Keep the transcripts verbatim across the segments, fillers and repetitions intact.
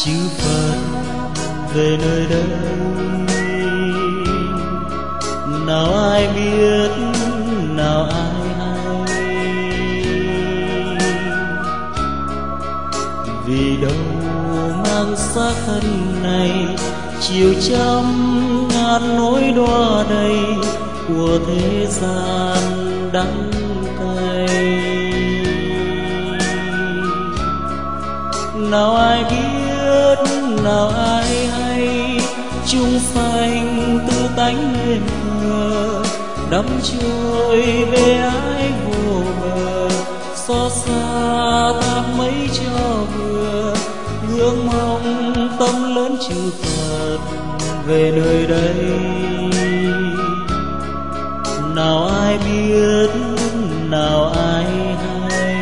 chư Phật về nơi đây. Nào ai biết, nào ai hay, vì đâu mang xác thân này chiều trăm ngàn nỗi đọa đầy của thế gian đắng cay. Nào ai biết, nào ai hay, chúng sanh tư tánh nên thờ, đắm trôi về ái vô bờ, xót xa ta mấy cho vừa, ngưỡng mong tâm lớn chư Phật về nơi đây. Nào ai biết, nào ai hay,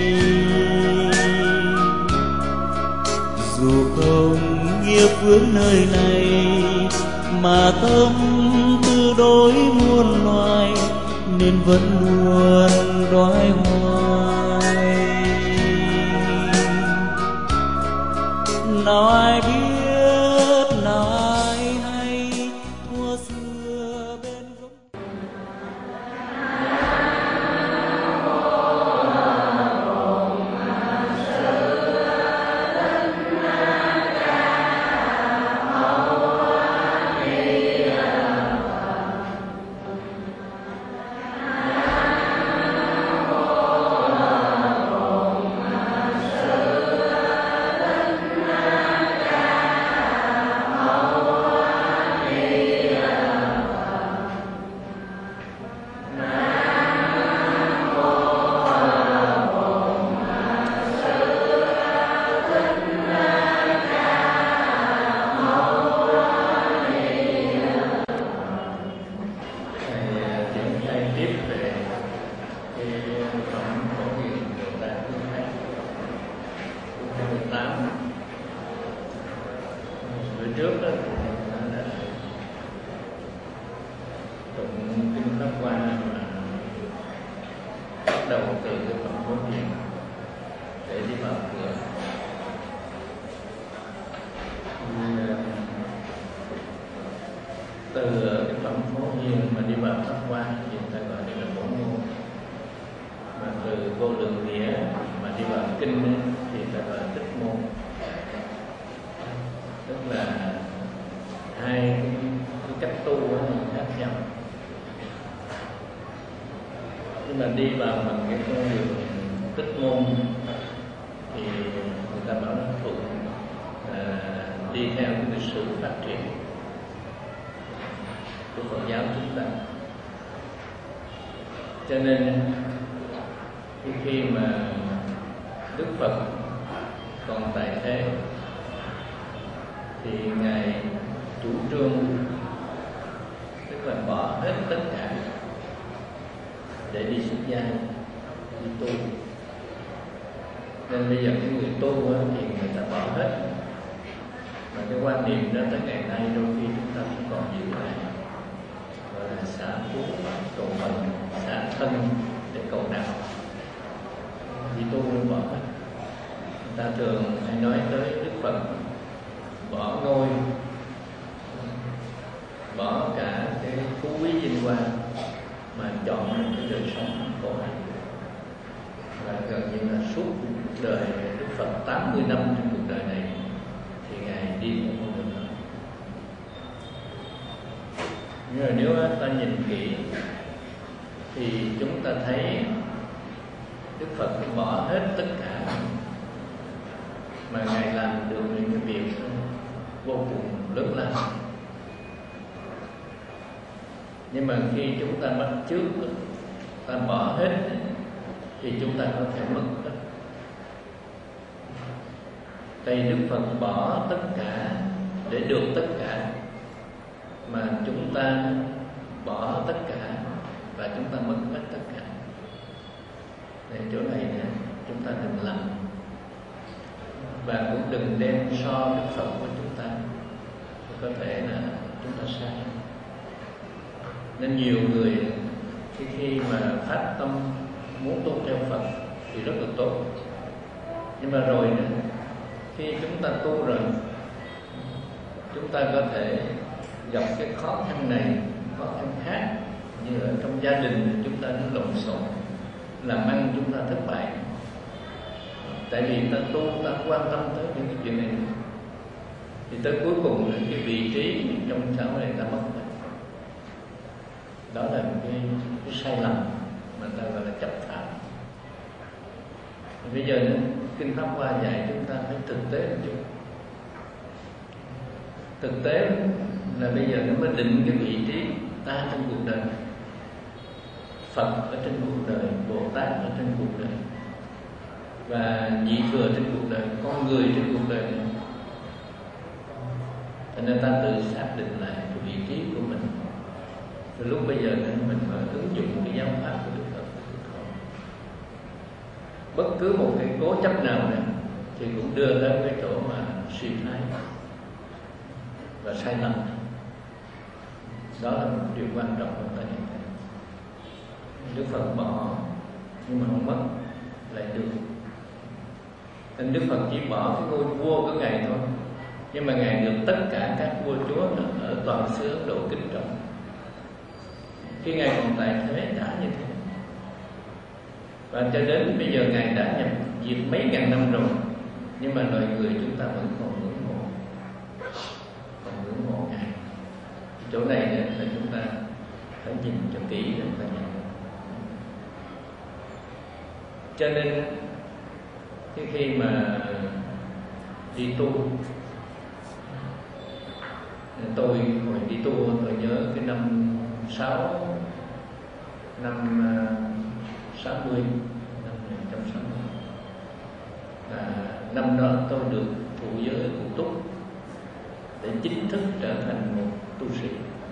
dù không nghiệp vướng nơi này mà tâm tư đối muôn loài, nên vẫn luôn đoái hoài. Nào ai biết, nào ai hay, thuở xưa bên gốc. Trước đó nó đã tụng kinh Pháp Hoa mà bắt đầu từ cái phẩm Phổ Hiền để đi vào cửa. Từ cái phẩm Phổ Hiền mà đi vào Pháp Hoa thì ta gọi đây là Bổ Môn, mà từ Vô Lượng Nghĩa mà đi vào kinh ấy, thì ta gọi là Tích Môn. Tức là hai cái, cái cách tu nó khác nhau, nhưng mà đi vào bằng cái con đường Tích Môn thì người ta bảo nó thuộc à, đi theo cái lịch sử phát triển của Phật giáo chúng ta. Cho nên khi, khi mà Đức Phật còn tại thế thì Ngài chủ trương tức là bỏ hết tất cả để đi xuất gia, đi tu. Nên bây giờ cái người tu thì người ta bỏ hết, mà cái quan niệm đó tới ngày nay đôi khi chúng ta cũng còn giữ lại, gọi là xả phú cầu phần, xả thân để cầu đạo. Đi tu luôn bỏ hết. Người ta thường hay nói tới Đức Phật bỏ ngôi, bỏ cả cái phú quý vinh quang mà chọn cái đời sống khổ hạnh. Và gần như là suốt cuộc đời Đức Phật tám mươi năm trên cuộc đời này thì Ngài đi một con đường đó. Nhưng mà nếu ta nhìn kỹ thì chúng ta thấy Đức Phật bỏ hết tất cả mà Ngài làm được những cái việc vô cùng lớn lao. Nhưng mà khi chúng ta bắt chước, ta bỏ hết thì chúng ta có thể mất hết. Tại Đức Phật bỏ tất cả để được tất cả, mà chúng ta bỏ tất cả và chúng ta mất hết tất cả. Để chỗ này nè, chúng ta đừng lầm và cũng đừng đem so Đức Phật của chúng ta, có thể là chúng ta sai. Nên nhiều người khi khi mà phát tâm muốn tu theo Phật thì rất là tốt, nhưng mà rồi nữa khi chúng ta tu rồi, chúng ta có thể gặp cái khó khăn này, khó khăn khác, như ở trong gia đình chúng ta nó lộn xộn, làm ăn chúng ta thất bại, tại vì ta tu, ta quan tâm tới những cái chuyện này, thì tới cuối cùng cái vị trí trong xã hội này ta mất rồi. Đó là một cái, cái sai lầm mà ta gọi là chấp pháp. Bây giờ Kinh Pháp Hoa dạy chúng ta phải thực tế một chút. Thực tế là bây giờ nó mới định cái vị trí ta trong cuộc đời, Phật ở trên cuộc đời, Bồ Tát ở trên cuộc đời, và nhị thừa trên cuộc đời, con người trên cuộc đời này. Cho nên ta tự xác định lại cái vị trí của mình. Rồi lúc bây giờ nên mình mới ứng dụng cái giáo pháp của Đức Phật. Bất cứ một cái cố chấp nào này thì cũng đưa đến cái chỗ mà suy thoái và sai lầm. Đó là một điều quan trọng của ta nhận thấy. Đức Phật bỏ nhưng mà không mất lại được. Nên Đức Phật chỉ bỏ cái ngôi vua của Ngài thôi, nhưng mà Ngài được tất cả các vua chúa ở toàn xứ Ấn Độ kính trọng. Khi Ngài còn tại thế đã như thế, và cho đến bây giờ Ngài đã nhập diệt mấy ngàn năm rồi, nhưng mà loài người chúng ta vẫn còn ngưỡng mộ, còn ngưỡng mộ Ngài. Chỗ này là chúng ta phải nhìn cho kỹ để chúng ta nhận. Cho nên cái khi mà đi tu, tôi hồi đi tu tôi nhớ cái năm sáu năm sáu mươi, năm một nghìn chín trăm sáu mươi, là năm đó tôi được thụ giới cụ túc để chính thức trở thành một tu sĩ.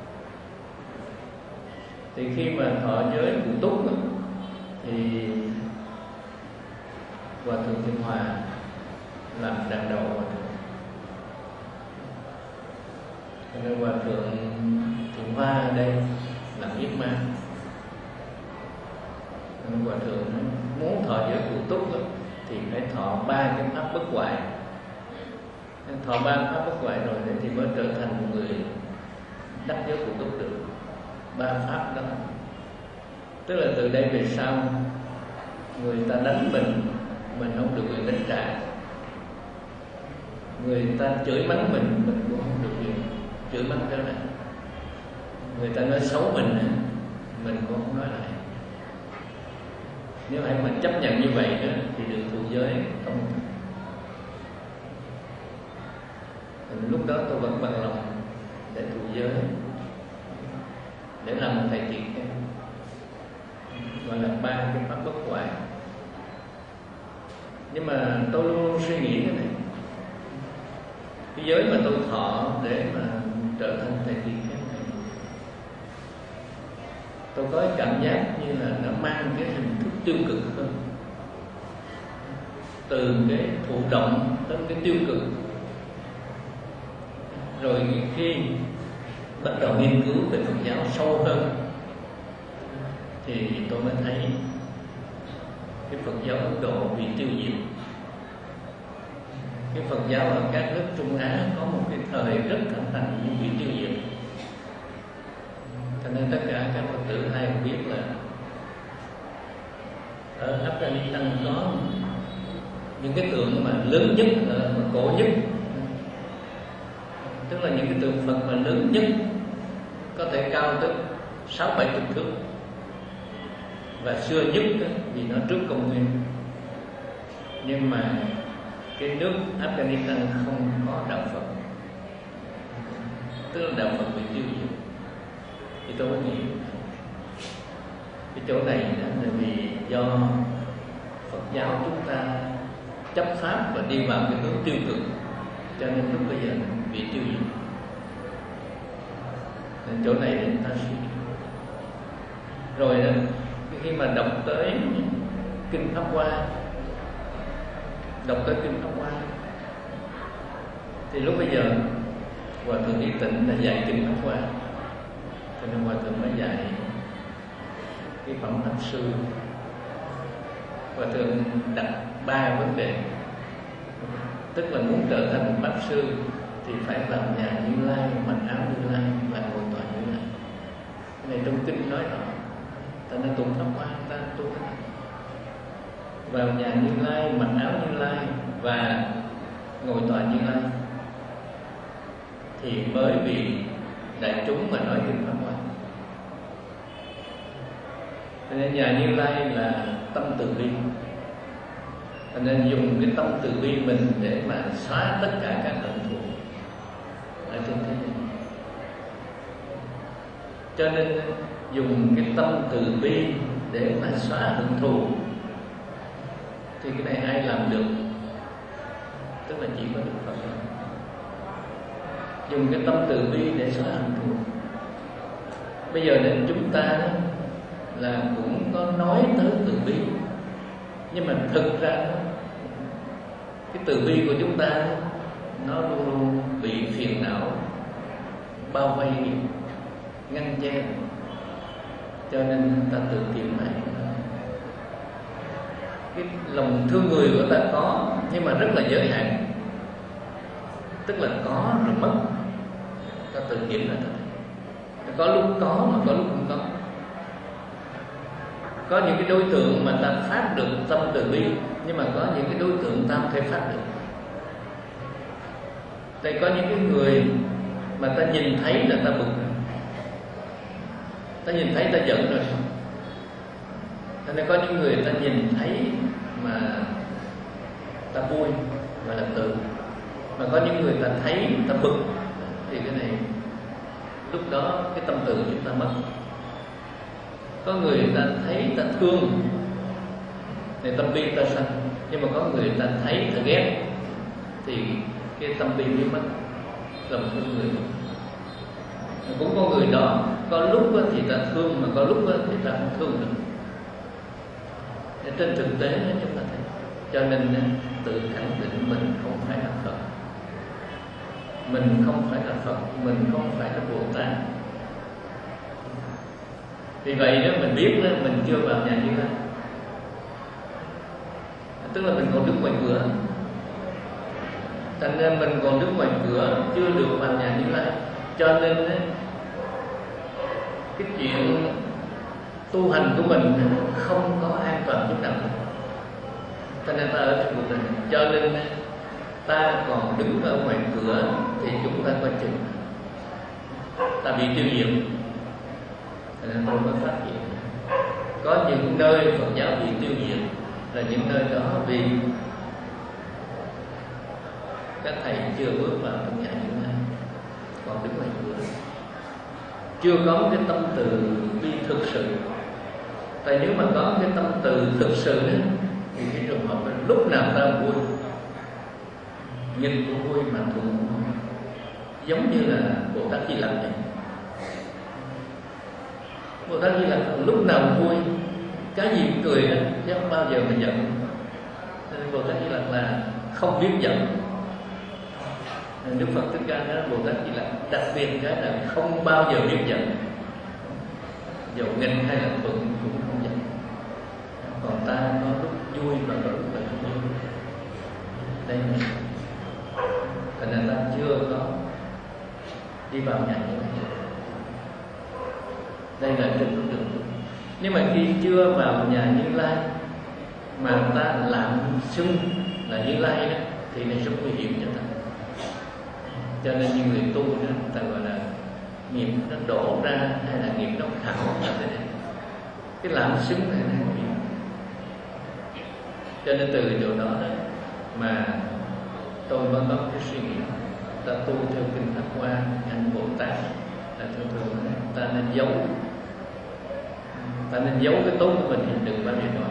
Thì khi mà thọ giới cụ túc thì Hòa Thượng Thiện Hòa làm đàn đầu Hòa Thượng. Cho nên Hòa Thượng Thiện Hoa ở đây làm yết ma. Nên Hòa Thượng muốn thọ giới cụ túc thì phải thọ ba cái pháp bất hoại. Thọ ba pháp bất hoại rồi thì mới trở thành một người đắc giới cụ túc được. Ba pháp đó, tức là từ đây về sau người ta đánh mình, mình không được quyền đánh trả. Người ta chửi mắng mình, mình cũng không được quyền chửi mắng trở lại. Người ta nói xấu mình, mình cũng không nói lại. Nếu hãy mình chấp nhận như vậy đó, thì được thụ giới không. Thì lúc đó tôi vẫn bằng lòng để thụ giới, để làm một thầy tỳ kheo, gọi là ba cái pháp bất hoại. Nhưng mà tôi luôn luôn suy nghĩ cái này, cái giới mà tôi thọ để mà trở thành thầy tỳ kheo này, tôi có cái cảm giác như là nó mang cái hình thức tiêu cực hơn, từ cái thụ động đến cái tiêu cực. Rồi khi bắt đầu nghiên cứu về Phật giáo sâu hơn thì tôi mới thấy cái Phật giáo Ấn Độ bị tiêu diệt. Cái Phật giáo ở các nước Trung Á có một cái thời rất thịnh hành nhưng bị tiêu diệt. Cho nên tất cả các Phật tử ai cũng biết là ở Afghanistan có những cái tượng mà lớn nhất, mà cổ nhất, tức là những cái tượng Phật mà lớn nhất, có thể cao tới sáu bảy chục thước, và xưa nhất đó, vì nó trước công nguyên. Nhưng mà cái nước Afghanistan không có đạo Phật, tức là đạo Phật bị tiêu diệt. Thì tôi mới nghĩ cái chỗ này là vì do Phật giáo chúng ta chấp pháp và đi vào cái hướng tiêu cực, cho nên lúc bây giờ bị tiêu diệt. Nên chỗ này chúng ta suy nghĩ. Rồi đó, khi mà đọc tới Kinh Pháp Hoa, đọc tới Kinh Pháp Hoa thì lúc bây giờ Hòa Thượng Đi Tịnh đã dạy Kinh Pháp Hoa, cho nên Hòa Thượng mới dạy cái phẩm Pháp Sư. Hòa Thượng đặt ba vấn đề. tức là muốn trở thành Pháp Sư thì phải làm nhà Như Lai, mặc áo Như Lai và ngồi tọa Như Lai. Cái này trong kinh nói rõ. Ta nên tụng Pháp Hoa, ta tu cái này. Vào nhà Như Lai, mặc áo Như Lai và ngồi tọa Như Lai thì mới vì đại chúng mà nói kinh Pháp Hoa. Cho nên nhà Như Lai là tâm từ bi, cho nên dùng cái tâm từ bi mình để mà xóa tất cả các hận thù ở trên thế giới. Cho nên dùng cái tâm từ bi để mà xóa hận thù thì cái này ai làm được? Tức là chỉ có Đức Phật. Dùng cái tâm từ bi để xóa hận thù. Bây giờ nên chúng ta đó là cũng có nói tới từ bi, nhưng mà thực ra đó, cái từ bi của chúng ta đó, nó luôn luôn bị phiền não bao vây, ngăn che, cho nên ta tự kiểm lại. Cái lòng thương người của ta có, nhưng mà rất là giới hạn, tức là có rồi mất. Ta tự kiểm lại, có lúc có mà có lúc không có. Có những cái đối tượng mà ta phát được tâm từ bi, nhưng mà có những cái đối tượng ta không thể phát được. Tại có những cái người mà ta nhìn thấy là ta bực, ta nhìn thấy ta giận rồi. Cho nên có những người ta nhìn thấy mà ta vui và là từ, mà có những người ta thấy ta bực thì cái này lúc đó cái tâm từ chúng ta mất. Có người ta thấy ta thương thì tâm bi ta sanh, nhưng mà có người ta thấy ta ghét thì cái tâm bi biến mất, lòng thương người. Cũng có người đó có lúc thì ta thương, mà có lúc thì ta không thương được. Trên thực tế chúng ta thấy, cho nên tự khẳng định mình không phải là Phật, mình không phải là Phật, mình không phải là Bồ Tát. Vì vậy đó mình biết đó, mình chưa vào nhà Như Lai, tức là mình còn đứng ngoài cửa. Thành ra mình còn đứng ngoài cửa, chưa được vào nhà Như Lai. Cho nên đó, cái chuyện tu hành của mình không có an toàn chút nào. Cho nên ta ở trong cuộc đời, cho nên ta còn đứng ở ngoài cửa thì chúng ta coi chừng ta bị tiêu diệt. Cho nên tôi mới phát hiện có những nơi Phật giáo bị tiêu diệt là những nơi đó vì các thầy chưa bước vào trong nhà Như Lai, còn đứng ngoài cửa, chưa có cái tâm từ bi thực sự. Tại nếu mà có cái tâm từ thực sự đó, thì cái trường hợp đó, lúc nào ta vui, nhìn cũng vui mà thường cũng vui. Giống như là Bồ Tát Di Lặc này. Bồ Tát Di Lặc lúc nào vui, cái gì cũng cười đó, chứ không bao giờ mà giận. Nên Bồ Tát Di Lặc là không biết giận. Đức Phật Thích Ca nói Bồ Tát Di Lặc đặc biệt cái là không bao giờ biết giận, dầu nghịch hay là thuận cũng không giận. Còn ta có lúc vui và có lúc là không vui. Đây là cho nên ta chưa có đi vào nhà Như Lai. Đây là trên con đường. Nhưng mà khi chưa vào nhà Như Lai mà ta làm xưng là Như Lai đó, thì này rất nguy hiểm cho ta. Cho nên những người tu đó, ta gọi là nghiệp nó đổ ra hay là nghiệp nó khảo là thế này. Cái làm xứng này nó nguy hiểm. Cho nên từ chỗ đó đó mà tôi mới có cái suy nghĩ ta tu theo kinh Pháp Hoa, anh Bồ Tát là thường thường ta nên giấu, ta nên giấu cái tốt của mình đừng bao giờ nói.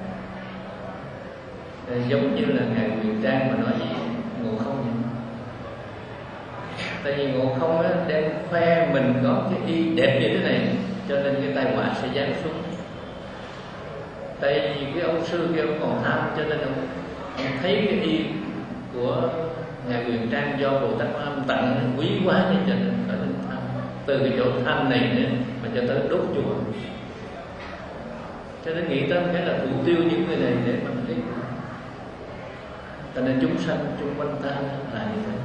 Giống như là ngài Quyền Trang mà nói gì Ngộ Không vậy. Tại vì Ngộ Không á, đem khoe mình có cái y đẹp như thế này, cho nên cái tai họa sẽ giáng xuống. Tại vì cái ông sư kia ông còn tham, cho nên ông, ông thấy cái y của ngài Quyền Trang do Bồ Tát Âm tặng quý quá, nên cho nên trở nên tham. Từ cái chỗ tham này nữa mà cho tới đốt chùa. Cho nên nghĩ tới cái là thủ tiêu những người này để mà mình thấy. cho nên chúng sanh chung quanh ta là như thế.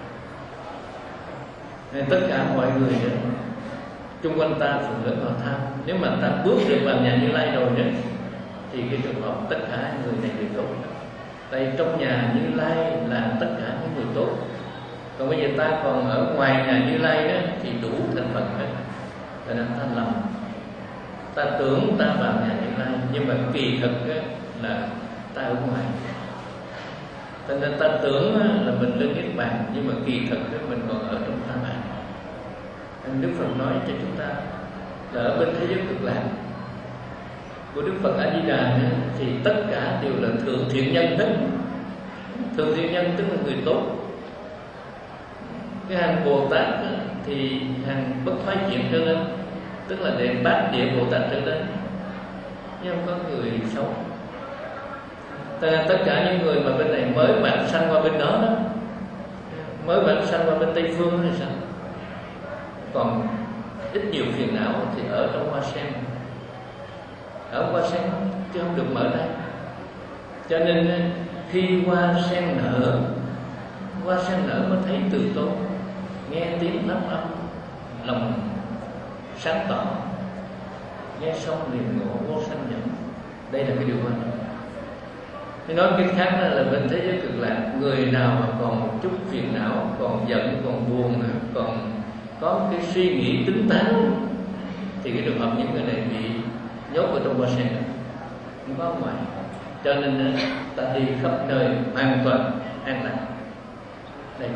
Nên tất cả mọi người đó, chung quanh ta phần lớn vào tham. Nếu mà ta bước được vào nhà Như Lai rồi đó, thì cái trường hợp tất cả người này đều tốt. Tại trong nhà Như Lai là tất cả những người tốt. Còn bây giờ ta còn ở ngoài nhà Như Lai đó, thì đủ thành phần hết. Cho nên ta lầm, ta tưởng ta vào nhà Như Lai, nhưng mà kỳ thực đó, là ta ở ngoài. Cho nên ta tưởng là mình lên Niết Bàn, nhưng mà kỳ thực đó, mình còn ở trong tham ái. Đức Phật nói cho chúng ta là ở bên thế giới cực lạc của Đức Phật A Di Đà thì tất cả đều là thượng thiện nhân hết. Thượng thiện nhân tức là người tốt. Cái hàng Bồ Tát thì hàng bất thoái chuyển trở lên, tức là để bát địa Bồ Tát trở lên, nhưng không có người xấu. Tất cả những người mà bên này mới bạn sanh qua bên đó đó, mới bạn sanh qua bên Tây Phương thì sao? Còn ít nhiều phiền não thì ở trong hoa sen, ở hoa sen chứ không được mở ra. Cho nên khi hoa sen nở, hoa sen nở mới thấy từ tôn, nghe tiếng lắm âm, lòng sáng tỏ, nghe xong liền ngộ vô sanh nhận. Đây là cái điều quan trọng. Thì nói cái khác là bên thế giới cực lạc, người nào mà còn một chút phiền não, còn giận, còn buồn, còn có cái suy nghĩ tính toán, thì cái trường hợp những người này bị nhốt ở trong hoa sen, không có ngoài. Cho nên ta đi khắp nơi hoàn toàn an lạc. Đây,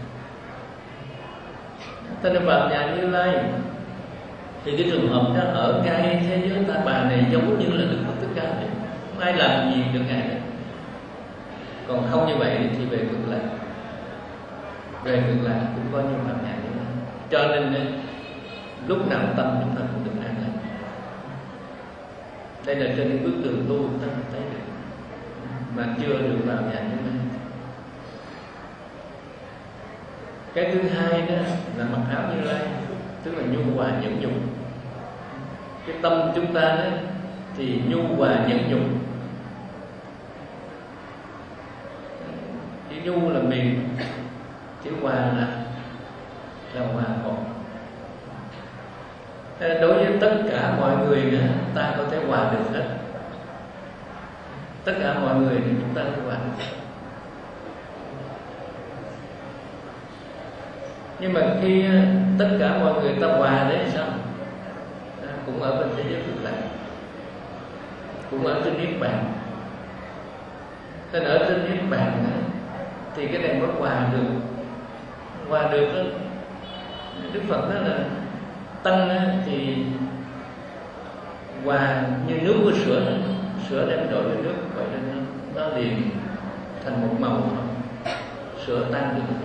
ta nên vào nhà Như Lai thì cái trường hợp đó ở ngay thế giới Ta Bà này giống như là Đức Phật Thích Ca vậy, không ai làm gì được ngài đấy. Còn không như vậy thì về cực lạc, về cực lạc cũng có như vào nhà Như Lai. Cho nên lúc nào tâm chúng ta cũng được an lạc. Đây là trên cái bước đường tu chúng ta thấy được, mà chưa được vào nhà Như Lai. Cái thứ hai đó là mặc áo Như Lai, tức là nhu hòa nhẫn nhục. Cái tâm chúng ta đó thì nhu hòa nhẫn nhục. Chữ nhu là mềm, chữ hòa là là hòa hợp. Đối với tất cả mọi người nữa, ta có thể hòa được hết. Tất cả mọi người thì chúng ta có thể hòa được. Nhưng mà khi tất cả mọi người ta hòa đấy sao? À, cũng ở bên thế giới cực lạc, cũng ở trên Niết Bàn. Nên ở trên Niết Bàn thì cái này mới hòa được. Hòa được đó, Đức Phật nói là tăng thì hòa như nước với sữa, sữa đem đổi với nước, vậy nên nó liền thành một màu, sữa tan được.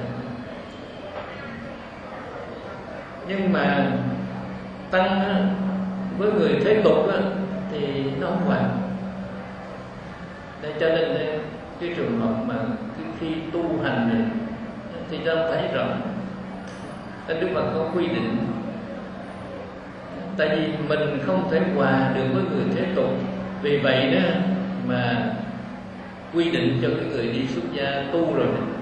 Nhưng mà tăng với người thế tục thì nó không hòa. Để cho nên cái trường hợp mà khi tu hành này, thì ta thấy rõ Đức Phật có quy định. Tại vì mình không thể hòa được với người thế tục, vì vậy đó mà quy định cho cái người đi xuất gia tu rồi đó,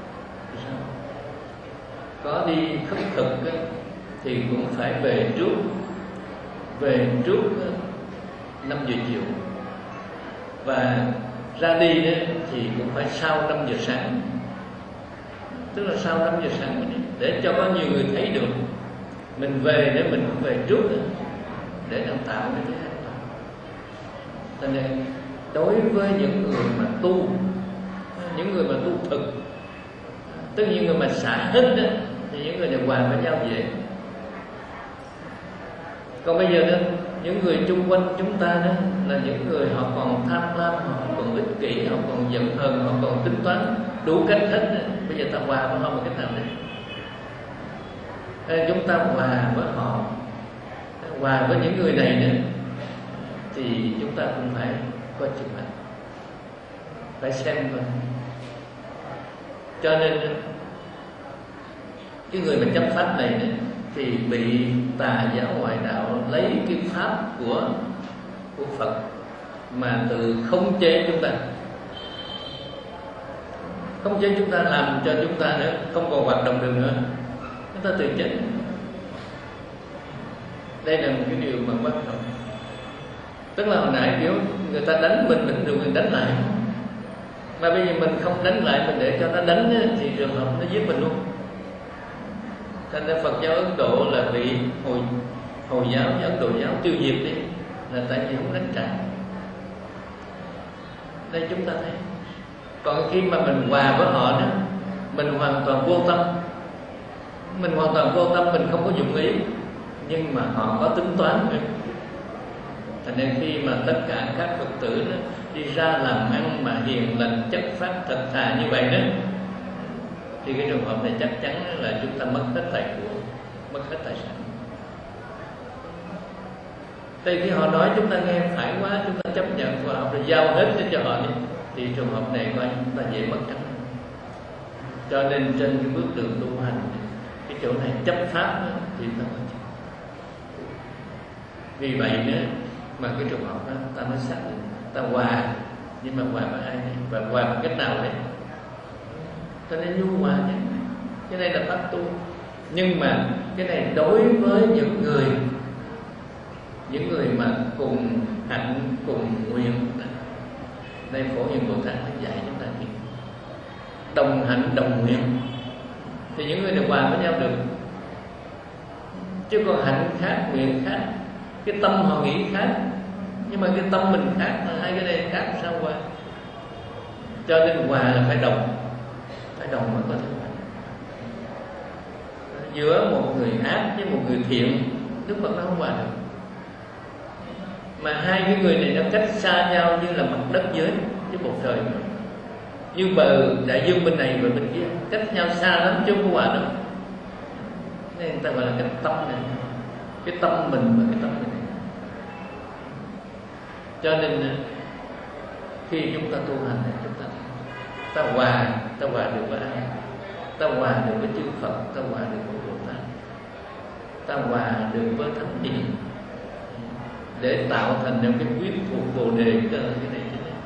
có đi khất thực thì cũng phải về trước, về trước năm giờ chiều, và ra đi đó thì cũng phải sau năm giờ sáng, tức là sau năm giờ sáng, để cho có nhiều người thấy được. Mình về để mình cũng về trước nữa, để làm tạo cái thế an toàn. Cho nên đối với những người mà tu, những người mà tu thực, tức những người mà xả hết đó, thì những người này hòa với nhau dễ. Còn bây giờ đó, những người chung quanh chúng ta đó là những người họ còn tham lam, họ còn ích kỷ, họ còn giận hờn, họ còn tính toán đủ cách hết đó. Bây giờ ta hòa với họ một cách nào đấy? Nên chúng ta hòa với họ, hòa với những người này nữa, thì chúng ta cũng phải có chừng mực, phải xem coi. Cho nên cái người mà chấp pháp này nữa, thì bị tà giáo ngoại đạo lấy cái pháp của của Phật mà từ khống chế chúng ta. không cho chúng ta làm cho chúng ta nữa không còn hoạt động được nữa, chúng ta từ chết. Đây là một cái điều mà quan trọng. Tức là hồi nãy kiểu người ta đánh mình, mình được mình đánh lại, mà bây giờ mình không đánh lại, mình để cho nó đánh thì trường hợp nó giết mình luôn. Thành ra Phật giáo Ấn Độ là bị hồi hồi giáo với Ấn Độ giáo tiêu diệt đi, là tại vì không đánh trả. Đây chúng ta thấy. Còn khi mà mình hòa với họ đó, mình hoàn toàn vô tâm, mình hoàn toàn vô tâm, mình không có dụng ý, nhưng mà họ có tính toán nữa. Thành nên khi mà tất cả các Phật tử đó đi ra làm ăn mà hiền lành, chất phát, thật thà như vậy đó, thì cái trường hợp này chắc chắn là chúng ta mất hết tài của, mất hết tài sản. Thì khi họ nói chúng ta nghe phải quá, chúng ta chấp nhận và họ phải giao hết cho họ đi, thì trường hợp này coi chúng ta dễ mất trắng. Cho nên trên cái bước đường tu hành, cái chỗ này chấp pháp đó, thì ta phải chấp. Vì vậy nữa mà cái trường hợp đó ta mới xác định ta hòa, nhưng mà hòa với ai này, và hòa bằng cách nào đấy, ta nên nhu hòa chứ. Cái này là pháp tu, nhưng mà cái này đối với những người những người mà cùng hạnh cùng nguyện. Đây Phổ Hiền Bồ Tát đã dạy chúng ta gì? Đồng hạnh đồng nguyện, thì những người này hòa với nhau được. Chứ còn hạnh khác, nguyện khác, cái tâm họ nghĩ khác, nhưng mà cái tâm mình khác, hai cái này khác sao hòa? Cho nên hòa là phải đồng, phải đồng mới có thể hòa. Giữa một người ác với một người thiện, Đức Phật nó không hòa được. Mà hai cái người này nó cách xa nhau như là mặt đất giới với bầu trời, như bờ đại dương bên này và bên kia, cách nhau xa lắm chứ không có hòa đâu. Nên người ta gọi là cái tâm này, cái tâm mình và cái tâm mình. Cho nên khi chúng ta tu hành này, chúng ta ta hòa, ta hòa được với ai? Ta hòa được với chư Phật, ta hòa được với Bồ Tát, ta hòa được với thánh hiền, để tạo thành một cái quyết thuộc Bồ Đề. Cái này cái này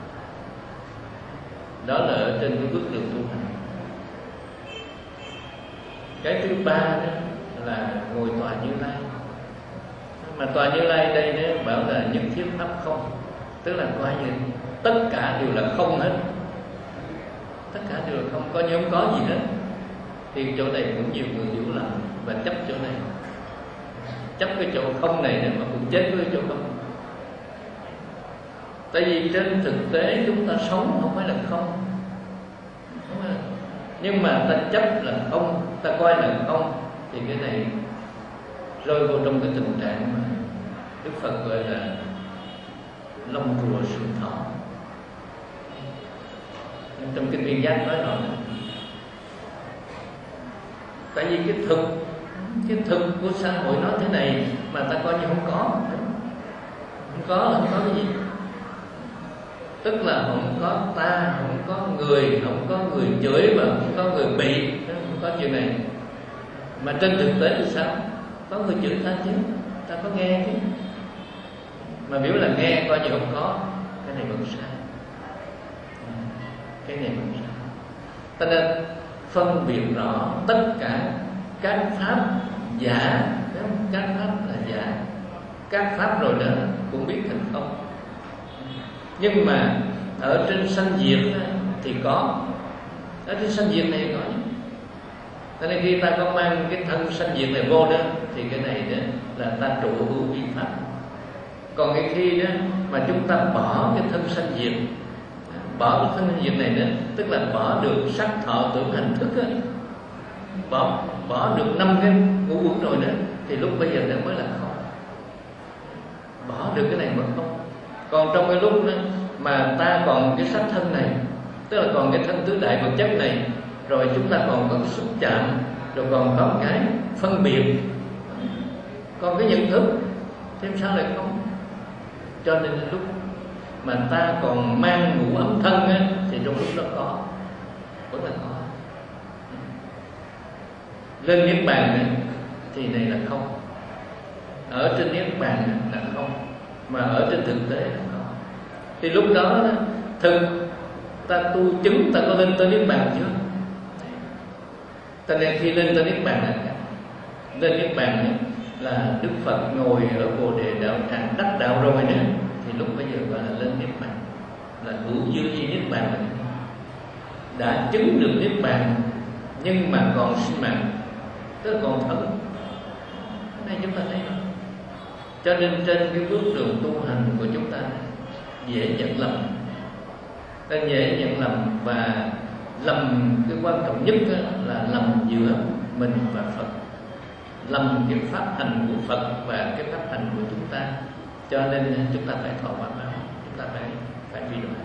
đó là ở trên cái bước đường tu hành. Cái thứ ba đó là ngồi tọa Như Lai. Mà tọa Như Lai đây nó bảo là nhất thiết pháp không, tức là coi như tất cả đều là không hết, tất cả đều là không, có như không có gì hết. Thì chỗ này cũng nhiều người hiểu lầm và chấp chỗ này, chấp cái chỗ không này mà cũng chết với chỗ không. Tại vì trên thực tế chúng ta sống không phải là không, đúng không? Nhưng mà ta chấp là không, ta coi là không, thì cái này rơi vô trong cái tình trạng mà Đức Phật gọi là lông rùa sừng thỏ. Trong kinh Viên Giác nói rồi, tại vì cái thực cái thực của xã hội nói thế này mà ta coi như không có, không có là không có cái gì. Tức là không có ta, không có người, không có người chửi và không có người bị, không có chuyện này. Mà trên thực tế thì sao? Có người chửi ta chứ, ta có nghe chứ. Mà biểu là nghe coi như không có, cái này vẫn sai, cái này vẫn sai. Ta nên phân biệt rõ tất cả các pháp giả, các pháp là giả, các pháp rồi đó cũng biết thành không. Nhưng mà ở trên sanh diệt thì có, ở trên sanh diệt này có. Cho nên khi ta có mang cái thân sanh diệt này vô đó, thì cái này đó là ta trụ hữu vi pháp. Còn cái khi đó mà chúng ta bỏ cái thân sanh diệt, bỏ cái thân sanh diệt này đó, tức là bỏ được sắc thọ tưởng hành thức đó, bỏ bỏ được năm cái ngũ uẩn rồi đó, thì lúc bây giờ nó mới là không. Bỏ được cái này mới không. Còn trong cái lúc đó mà ta còn cái sắc thân này, tức là còn cái thân tứ đại vật chất này, rồi chúng ta còn có cái xúc chạm, rồi còn có cái phân biệt, còn cái nhận thức, thêm sao lại không? Cho nên lúc mà ta còn mang ngũ ấm thân á, thì trong lúc đó có, vẫn là có. Lên niết bàn này, thì này là không. Ở trên niết bàn là không, mà ở trên thực tế là có. Thì lúc đó thực ta tu chứng, ta có lên tới niết bàn chưa? Ta nên khi lên tới niết bàn là lên niết bàn là Đức Phật ngồi ở Bồ Đề đạo tràng đắc đạo rồi nữa, thì lúc bây giờ gọi là lên niết bàn, là hữu dư chi niết bàn, là đã chứng được niết bàn nhưng mà còn sinh mạng, tức là còn thở. Cái này chúng ta thấy không? Cho nên trên cái bước đường tu hành của chúng ta dễ nhận lầm, ta dễ nhận lầm, và lầm cái quan trọng nhất là lầm giữa mình và Phật, lầm cái pháp hành của Phật và cái pháp hành của chúng ta. Cho nên chúng ta phải thọ quả báo, chúng ta phải phải vi đoạn.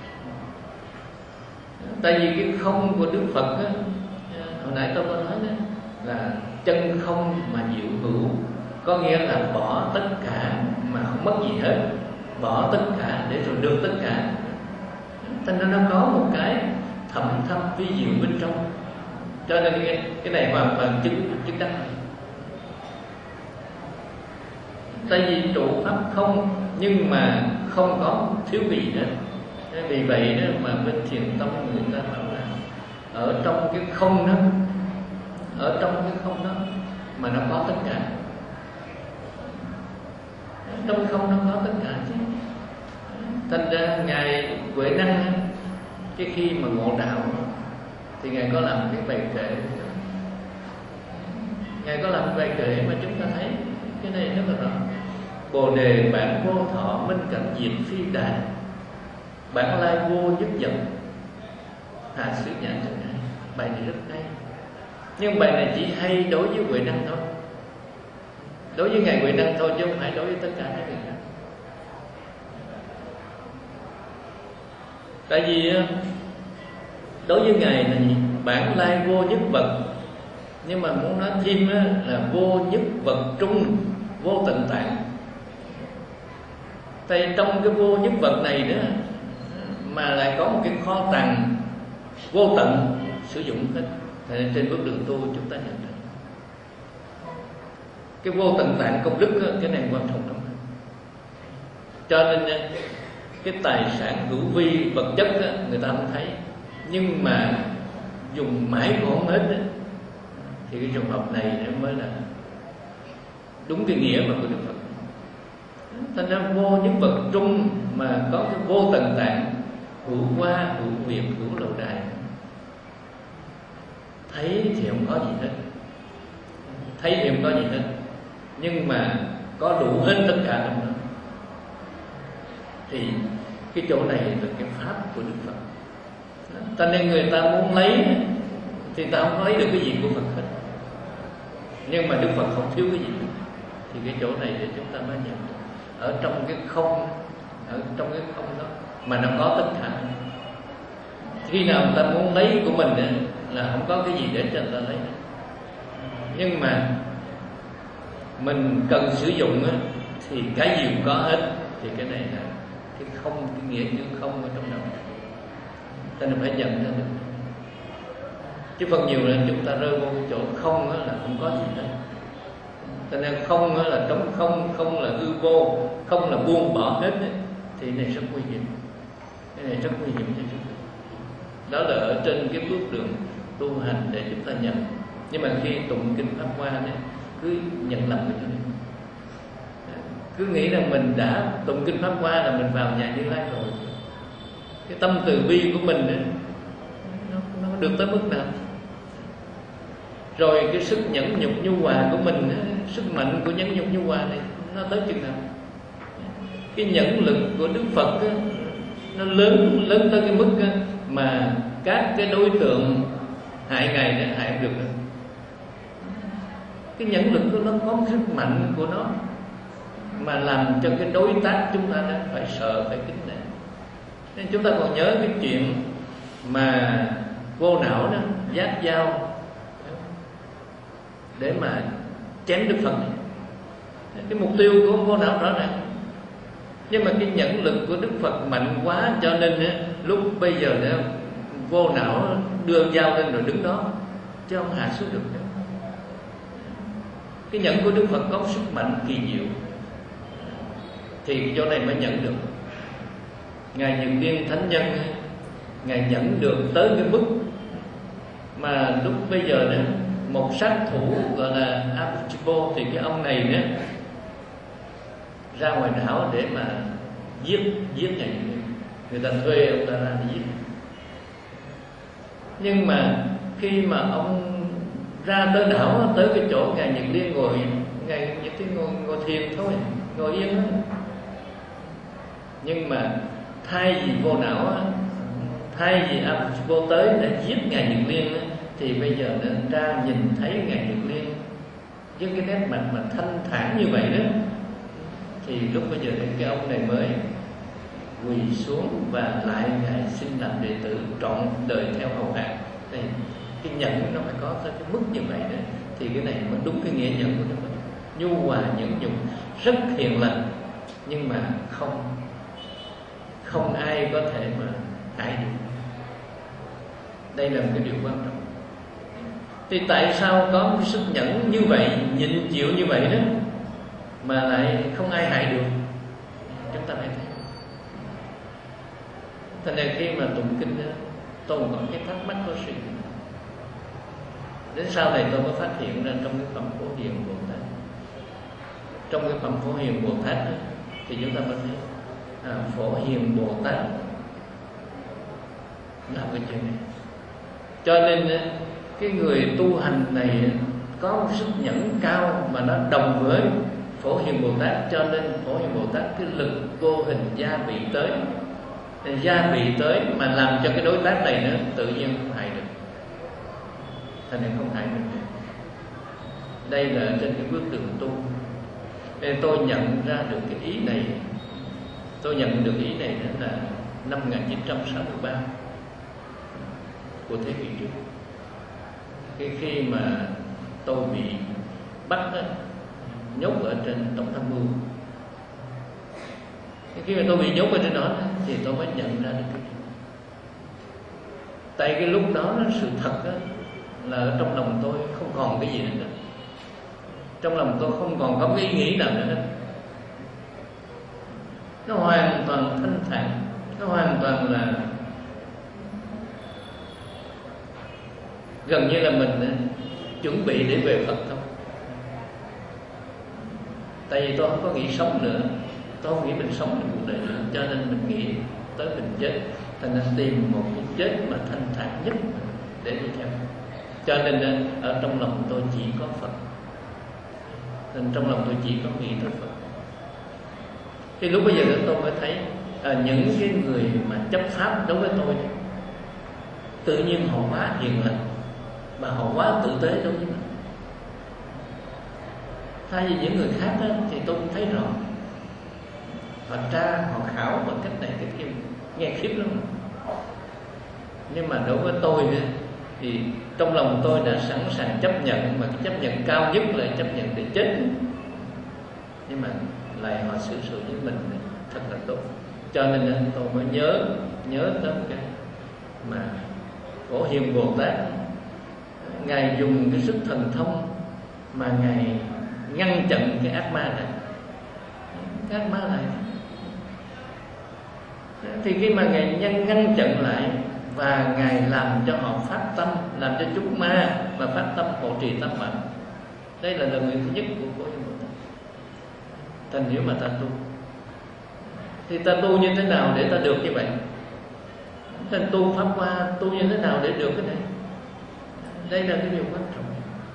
Tại vì cái không của Đức Phật á, hồi nãy tôi có nói đó, là chân không mà diệu hữu, có nghĩa là bỏ tất cả mà không mất gì hết, bỏ tất cả để rồi được tất cả. Thành ra nó có một cái thầm thâm vi diệu bên trong. Cho nên cái, cái này hoàn toàn chứng chứng đắc. Tại vì trụ pháp không nhưng mà không có thiếu gì hết. Vì vậy đó mà bên Thiền tông người ta bảo là ở trong cái không đó, ở trong cái không đó mà nó có tất cả. Trong không nó có tất cả chứ. Thành ra Ngài Huệ Năng cái khi mà ngộ đạo thì Ngài có làm cái bài kệ, Ngài có làm bài kệ mà chúng ta thấy cái này rất là rõ. Bồ đề bản vô thọ minh cảnh diệt phi đài, bản lai vô nhất giận hạ sứ nhãn cho Ngài. Bài này rất hay, nhưng bài này chỉ hay đối với Huệ Năng thôi, đối với Ngài Huệ Năng thôi, chứ không phải đối với tất cả các vị khác. Tại vì đối với Ngài là gì? Bản lai vô nhất vật, nhưng mà muốn nói thêm là vô nhất vật trung, vô tận tạng. Tại trong cái vô nhất vật này đó mà lại có một cái kho tàng vô tận sử dụng hết. Thì trên bước đường tu chúng ta nhận được cái vô tận tạng công đức đó, cái này quan trọng lắm. Cho nên cái tài sản hữu vi vật chất đó, người ta không thấy, nhưng mà dùng mãi cũng không hết đó, thì cái trường hợp này nó mới là đúng cái nghĩa mà của Đức Phật. Thành ra vô những vật trung mà có cái vô tận tạng, hữu hoa, hữu nguyệt, hữu lâu đài. Thấy thì không có gì hết, thấy thì không có gì hết, nhưng mà có đủ hết tất cả trong đó. Thì cái chỗ này là cái pháp của Đức Phật. Cho nên người ta muốn lấy thì ta không lấy được cái gì của Phật hết, nhưng mà Đức Phật không thiếu cái gì. Thì cái chỗ này để chúng ta mới nhận được. Ở trong cái không, ở trong cái không đó mà nó có tất cả. Khi nào người ta muốn lấy của mình ấy, là không có cái gì để cho người ta lấy. Nhưng mà mình cần sử dụng ấy, thì cái gì cũng có hết. Thì cái này là cái không, cái nghĩa chữ không ở trong đó. Cho nên phải nhận ra được. Chứ phần nhiều là chúng ta rơi vô cái chỗ không đó là không có gì hết. Cho nên không là trống không, không là hư vô, không là buông bỏ hết ấy. Thì này rất nguy hiểm. Cái này rất nguy hiểm cho chúng ta. Đó là ở trên cái bước đường tu hành để chúng ta nhận. Nhưng mà khi tụng kinh Pháp Hoa đấy, cứ nhận lầm cái chỗ này. Cứ nghĩ rằng mình đã tụng kinh Pháp Hoa là mình vào nhà Như Lai rồi. Cái tâm từ bi của mình ấy, nó, nó được tới mức nào? Rồi cái sức nhẫn nhục nhu hòa của mình ấy, sức mạnh của nhẫn nhục nhu hòa này nó tới chừng nào? Cái nhẫn lực của Đức Phật ấy, nó lớn lớn tới cái mức ấy, mà các cái đối tượng hại Ngài để hại được. Cái nhẫn lực của nó có một sức mạnh của nó mà làm cho cái đối tác chúng ta đã phải sợ, phải kính nể. Nên chúng ta còn nhớ cái chuyện mà Vô Não đó giác dao để mà chém Đức Phật. Cái mục tiêu của Vô Não rõ ràng, nhưng mà cái nhẫn lực của Đức Phật mạnh quá, cho nên lúc bây giờ đó, Vô Não đưa dao lên rồi đứng đó, chứ không hạ xuống được. Cái nhẫn của Đức Phật có sức mạnh kỳ diệu, thì chỗ này mới nhận được. Ngài Nhật Tiên Thánh Nhân Ngài nhẫn được tới cái mức mà lúc bây giờ đó, một sát thủ gọi là Abuchipo, thì cái ông này đó ra ngoài đảo để mà giết giết Ngài Nhật Liên. Người ta thuê ông ta ra để giết. Nhưng mà khi mà ông ra tới đảo, tới cái chỗ Ngài Nhật Liên ngồi, Ngài Nhật Liên ngồi, ngồi thiền thôi, ngồi yên đó. Nhưng mà thay vì vô não, thay vì Abuchipo tới để giết Ngài Nhật Liên, thì bây giờ nó ra nhìn thấy Ngài Nhật Liên với cái nét mặt mà thanh thản như vậy đó, thì lúc bây giờ cái ông này mới quỳ xuống và lại Ngài xin làm đệ tử trọn đời theo hầu hạ. Đây, cái nhẫn nó phải có tới cái mức như vậy đó, thì cái này mới đúng cái nghĩa nhẫn của nó. Nhu hòa nhẫn nhục, rất hiền lành, nhưng mà không không ai có thể mà hại được. Đây là một cái điều quan trọng. Thì tại sao có một cái sức nhẫn như vậy, nhịn chịu như vậy đó, mà lại không ai hại được? Chúng ta phải thấy. Thành ra khi mà tụng kinh đó, tôi còn có cái thắc mắc, có suy nghĩ. Đến sau này tôi mới phát hiện ra trong cái phẩm Phổ Hiền Bồ Tát, trong cái phẩm Phổ Hiền Bồ Tát đó, thì chúng ta mới thấy à, Phổ Hiền Bồ Tát làm cái chuyện này. Cho nên cái người tu hành này có một sức nhẫn cao mà nó đồng với Phổ Hiền Bồ Tát, cho nên Phổ Hiền Bồ Tát cái lực vô hình gia bị tới, gia bị tới mà làm cho cái đối tác này nó tự nhiên không hại được, thành nên không hại được. Đây là trên cái bước đường tu. Nên tôi nhận ra được cái ý này, tôi nhận được ý này đó là năm một nghìn chín trăm sáu mươi ba của thế kỷ trước. Khi khi mà tôi bị bắt đó, nhốt ở trên Tổng tham mưu, khi mà tôi bị nhốt ở trên đó thì tôi mới nhận ra được cái chuyện. Tại cái lúc đó sự thật đó, là ở trong lòng tôi không còn cái gì nữa. Trong lòng tôi không còn có cái ý nghĩ nào nữa. Nó hoàn toàn thanh thản, nó hoàn toàn là gần như là mình chuẩn bị để về Phật thôi. Tại vì tôi không có nghĩ sống nữa, tôi không nghĩ mình sống trong cuộc đời nữa, cho nên mình nghĩ tới mình chết. Thành nên tìm một cái chết mà thanh thản nhất để đi theo. Cho nên ở trong lòng tôi chỉ có Phật, nên trong lòng tôi chỉ có nghĩ tới Phật. Thì lúc bây giờ tôi mới thấy à, những cái người mà chấp pháp đối với tôi tự nhiên họ quá hiền lành và họ quá tử tế đối với mình. Thay vì những người khác đó, thì tôi cũng thấy rõ họ tra, họ khảo bằng cách này cách kia, nghe khiếp lắm. Nhưng mà đối với tôi đó, thì trong lòng tôi đã sẵn sàng chấp nhận, mà cái chấp nhận cao nhất là chấp nhận để chết. Nhưng mà lại họ xử sự với mình thật là tốt. Cho nên tôi mới nhớ nhớ tới cái mà Phổ Hiền Bồ Tát, Ngài dùng cái sức thần thông mà Ngài ngăn chặn cái ác ma này. Cái ác ma này thì khi mà Ngài ngăn, ngăn chặn lại và Ngài làm cho họ phát tâm, làm cho chúng ma và phát tâm hộ trì tâm mạnh. Đây là lời nguyện thứ nhất của Phổ Hiền Bồ Tát. Thành nếu mà ta tu thì ta tu như thế nào để ta được như vậy? Thành tu pháp qua, tu như thế nào để được cái này? Đây là cái điều quan trọng.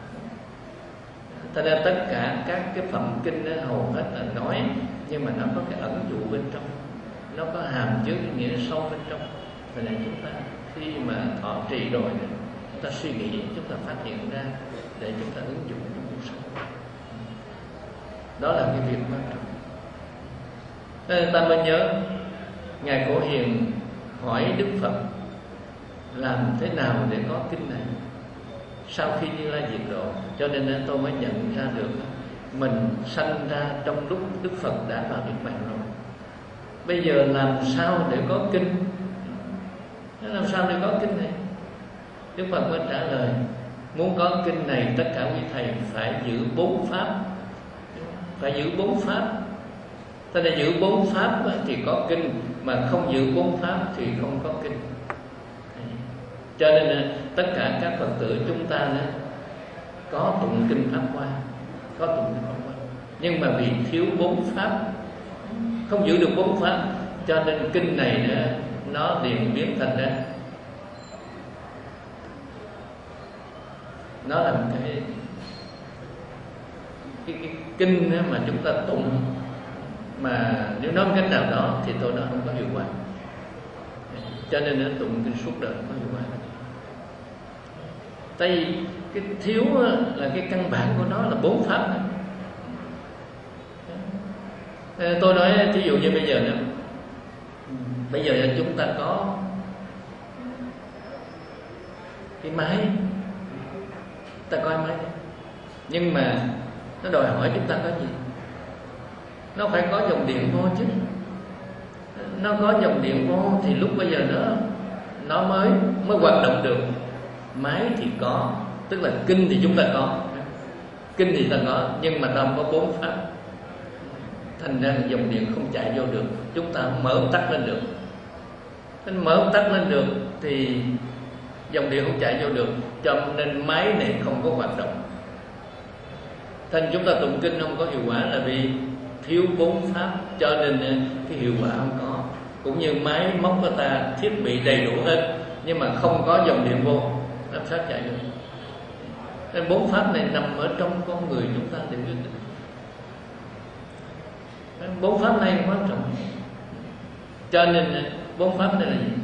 Thật ra tất cả các cái phẩm kinh đó, hầu hết là nói, nhưng mà nó có cái ẩn dụ bên trong, nó có hàm chứa cái nghĩa sâu bên trong. Cho nên chúng ta khi mà thọ trì rồi, chúng ta suy nghĩ, chúng ta phát hiện ra để chúng ta ứng dụng trong cuộc sống. Đó là cái việc quan trọng. Nên ta mới nhớ Ngài Phổ Hiền hỏi Đức Phật làm thế nào để có kinh này sau khi Như Lai diệt độ. Cho nên tôi mới nhận ra được mình sanh ra trong lúc Đức Phật đã vào Niết Bàn rồi. Bây giờ làm sao để có kinh? Làm sao để có kinh này? Đức Phật mới trả lời: muốn có kinh này, tất cả quý thầy phải giữ bốn pháp. Phải giữ bốn pháp. Thế nên giữ bốn pháp thì có kinh, mà không giữ bốn pháp thì không có kinh. Cho nên tất cả các Phật tử chúng ta đó, có tụng kinh Pháp Hoa, có tụng kinh Pháp Hoa, nhưng mà vì thiếu bốn pháp, không giữ được bốn pháp, cho nên kinh này đó, nó liền biến thành ra nó là một cái cái, cái kinh mà chúng ta tụng mà nếu nói một cách nào đó thì tôi nói không có hiệu quả. Cho nên nó tụng kinh suốt đời không có hiệu quả. Tại vì cái thiếu là cái căn bản của nó là bốn pháp. Tôi nói ví dụ như bây giờ nữa, bây giờ chúng ta có cái máy, ta có cái máy, nhưng mà nó đòi hỏi chúng ta có gì? Nó phải có dòng điện vô chứ. Nó có dòng điện vô thì lúc bây giờ nó nó mới mới hoạt động được. Máy thì có, tức là kinh thì chúng ta có, kinh thì ta có, nhưng mà ta không có bốn pháp, thành ra dòng điện không chạy vô được, chúng ta mở tắt lên được. Nên mở tắt lên được thì dòng điện không chạy vô được, cho nên máy này không có hoạt động. Thành chúng ta tụng kinh không có hiệu quả là vì thiếu bốn pháp, cho nên cái hiệu quả không có. Cũng như máy móc của ta thiết bị đầy đủ hết, nhưng mà không có dòng điện vô, làm sao chạy được? Nên bốn pháp này nằm ở trong con người chúng ta để quyết định. Bốn pháp này quan trọng. Cho nên bốn pháp này là gì?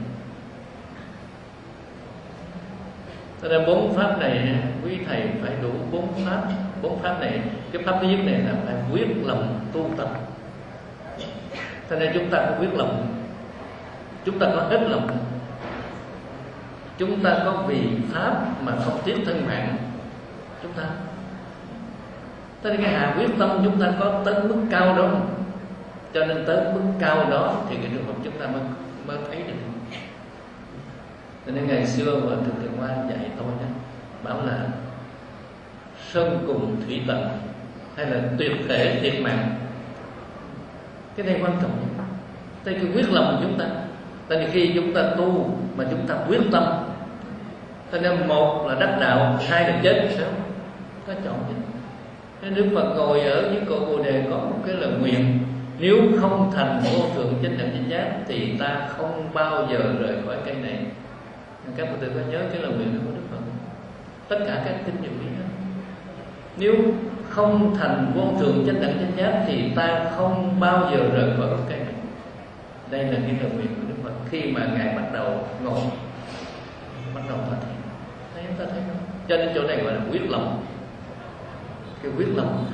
Cho nên bốn pháp này quý thầy phải đủ bốn pháp. Bốn pháp này, cái pháp thứ nhất này là phải quyết lòng tu tập. Cho nên chúng ta có quyết lòng, chúng ta có hết lòng, chúng ta có vì pháp mà không tiếc thân mạng chúng ta. Cho nên cái hà quyết tâm chúng ta có tới mức cao đó. Cho nên tới mức cao đó thì cái trường hợp chúng ta mới mới thấy được. Cho nên ngày xưa mà Thượng Tọa Quan dạy tôi đó, bảo là sơn cùng thủy tận hay là tuyệt thể thiệt mạng. Cái này quan trọng. Tại cái quyết lòng của chúng ta. Tại vì khi chúng ta tu mà chúng ta quyết tâm, cho nên một là đắc đạo, hai là chết sao? Có chọn chứ. Nên Đức Phật ngồi ở dưới cội Bồ Đề có một cái lời nguyện: nếu không thành vô thượng chánh đẳng chánh giác thì ta không bao giờ rời khỏi cây này. Các Phật tử có nhớ cái lời nguyện của Đức Phật? Tất cả các kinh đều biết hết. Nếu không thành vô thượng chánh đẳng chánh giác thì ta không bao giờ rời khỏi cây này. Đây là cái lời nguyện của Đức Phật khi mà Ngài bắt đầu ngồi, bắt đầu phát hiện. Thấy chúng ta thấy không? Cho nên chỗ này gọi là quyết lòng. Cái quyết lòng.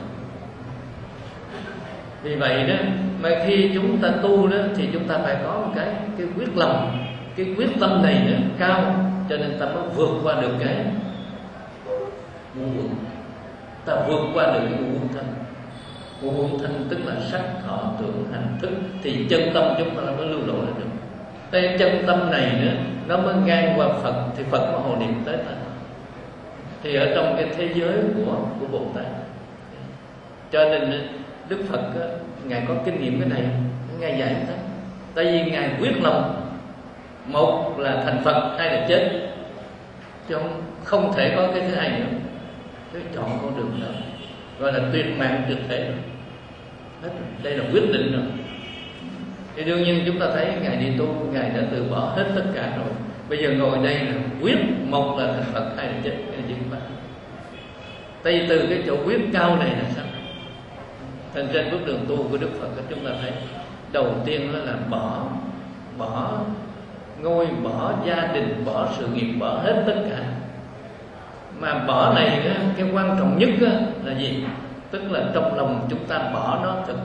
Vì vậy đó, mà khi chúng ta tu đó thì chúng ta phải có một cái cái quyết lòng, cái quyết tâm này nữa cao, cho nên ta mới vượt qua được cái ngũ uẩn. Ta vượt qua được cái ngũ uẩn thân. Ngũ uẩn thân tức là sắc, thọ, tưởng, hành, thức, thì chân tâm chúng ta mới lưu lộ ra được. Cái chân tâm này nữa nó mới ngang qua Phật, thì Phật mới hộ niệm tới ta. Thì ở trong cái thế giới của của Bồ Tát, cho nên Đức Phật Ngài có kinh nghiệm cái này, Ngài dạy thế. Tại vì Ngài quyết lòng, một là thành Phật, hai là chết, chứ không, không thể có cái thứ hai nữa. Cái chọn con đường đó gọi là tuyệt mạng tuyệt thể rồi. Hết rồi. Đây là quyết định rồi. Thì đương nhiên chúng ta thấy Ngài đi tu, Ngài đã từ bỏ hết tất cả rồi. Bây giờ ngồi đây là quyết, một là thành Phật, hai là chết, cái gì cũng tại vì từ cái chỗ quyết cao này là sao? Thành trên bước đường tu của Đức Phật chúng ta thấy đầu tiên đó là bỏ bỏ ngôi, bỏ gia đình, bỏ sự nghiệp, bỏ hết tất cả. Mà bỏ này đó, cái quan trọng nhất đó là gì? Tức là trong lòng chúng ta bỏ nó thật,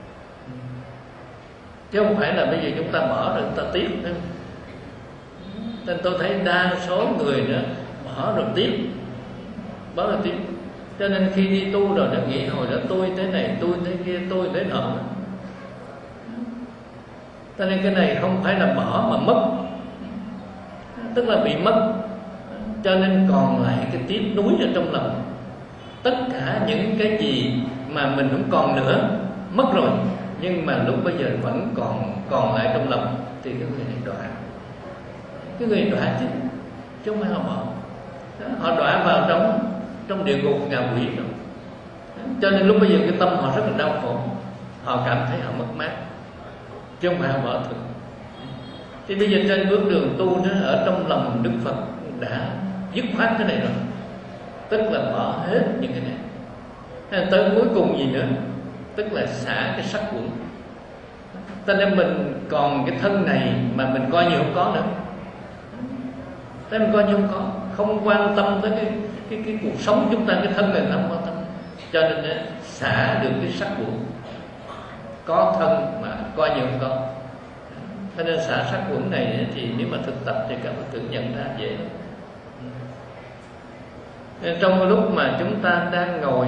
chứ không phải là bây giờ chúng ta bỏ rồi chúng ta tiếc nữa. Nên tôi thấy đa số người nữa bỏ rồi tiếc, bỏ rồi tiếc. Cho nên khi đi tu rồi nó nghĩ hồi đó tôi thế này, tôi thế kia, tôi thế nọ. Cho nên cái này không phải là bỏ mà mất, tức là bị mất. Cho nên còn lại cái tiếc nuối ở trong lòng. Tất cả những cái gì mà mình không còn nữa, mất rồi, nhưng mà lúc bây giờ vẫn còn còn lại trong lòng, thì cái người này đọa. Cái người đọa chứ. chứ không phải họ bỏ. Họ đọa vào trong trong địa ngục ngạ quỷ rồi. Cho nên lúc bây giờ cái tâm họ rất là đau khổ, họ cảm thấy họ mất mát, chứ không phải họ bỏ thực. Thì bây giờ trên bước đường tu đó, ở trong lòng Đức Phật đã dứt khoát cái này rồi, tức là bỏ hết những cái này. Tới cuối cùng gì nữa, tức là xả cái sắc quẩn. Cho nên mình còn cái thân này mà mình coi như không có nữa, thế mình coi như không có, không quan tâm tới cái cái cái cuộc sống chúng ta, cái thân này nó không quan tâm. Cho nên đó, xả được cái sắc quẩn, có thân mà coi như không có. Cho nên xả sắc quẩn này thì nếu mà thực tập thì các bạn tự nhận ra dễ. Nên trong cái lúc mà chúng ta đang ngồi,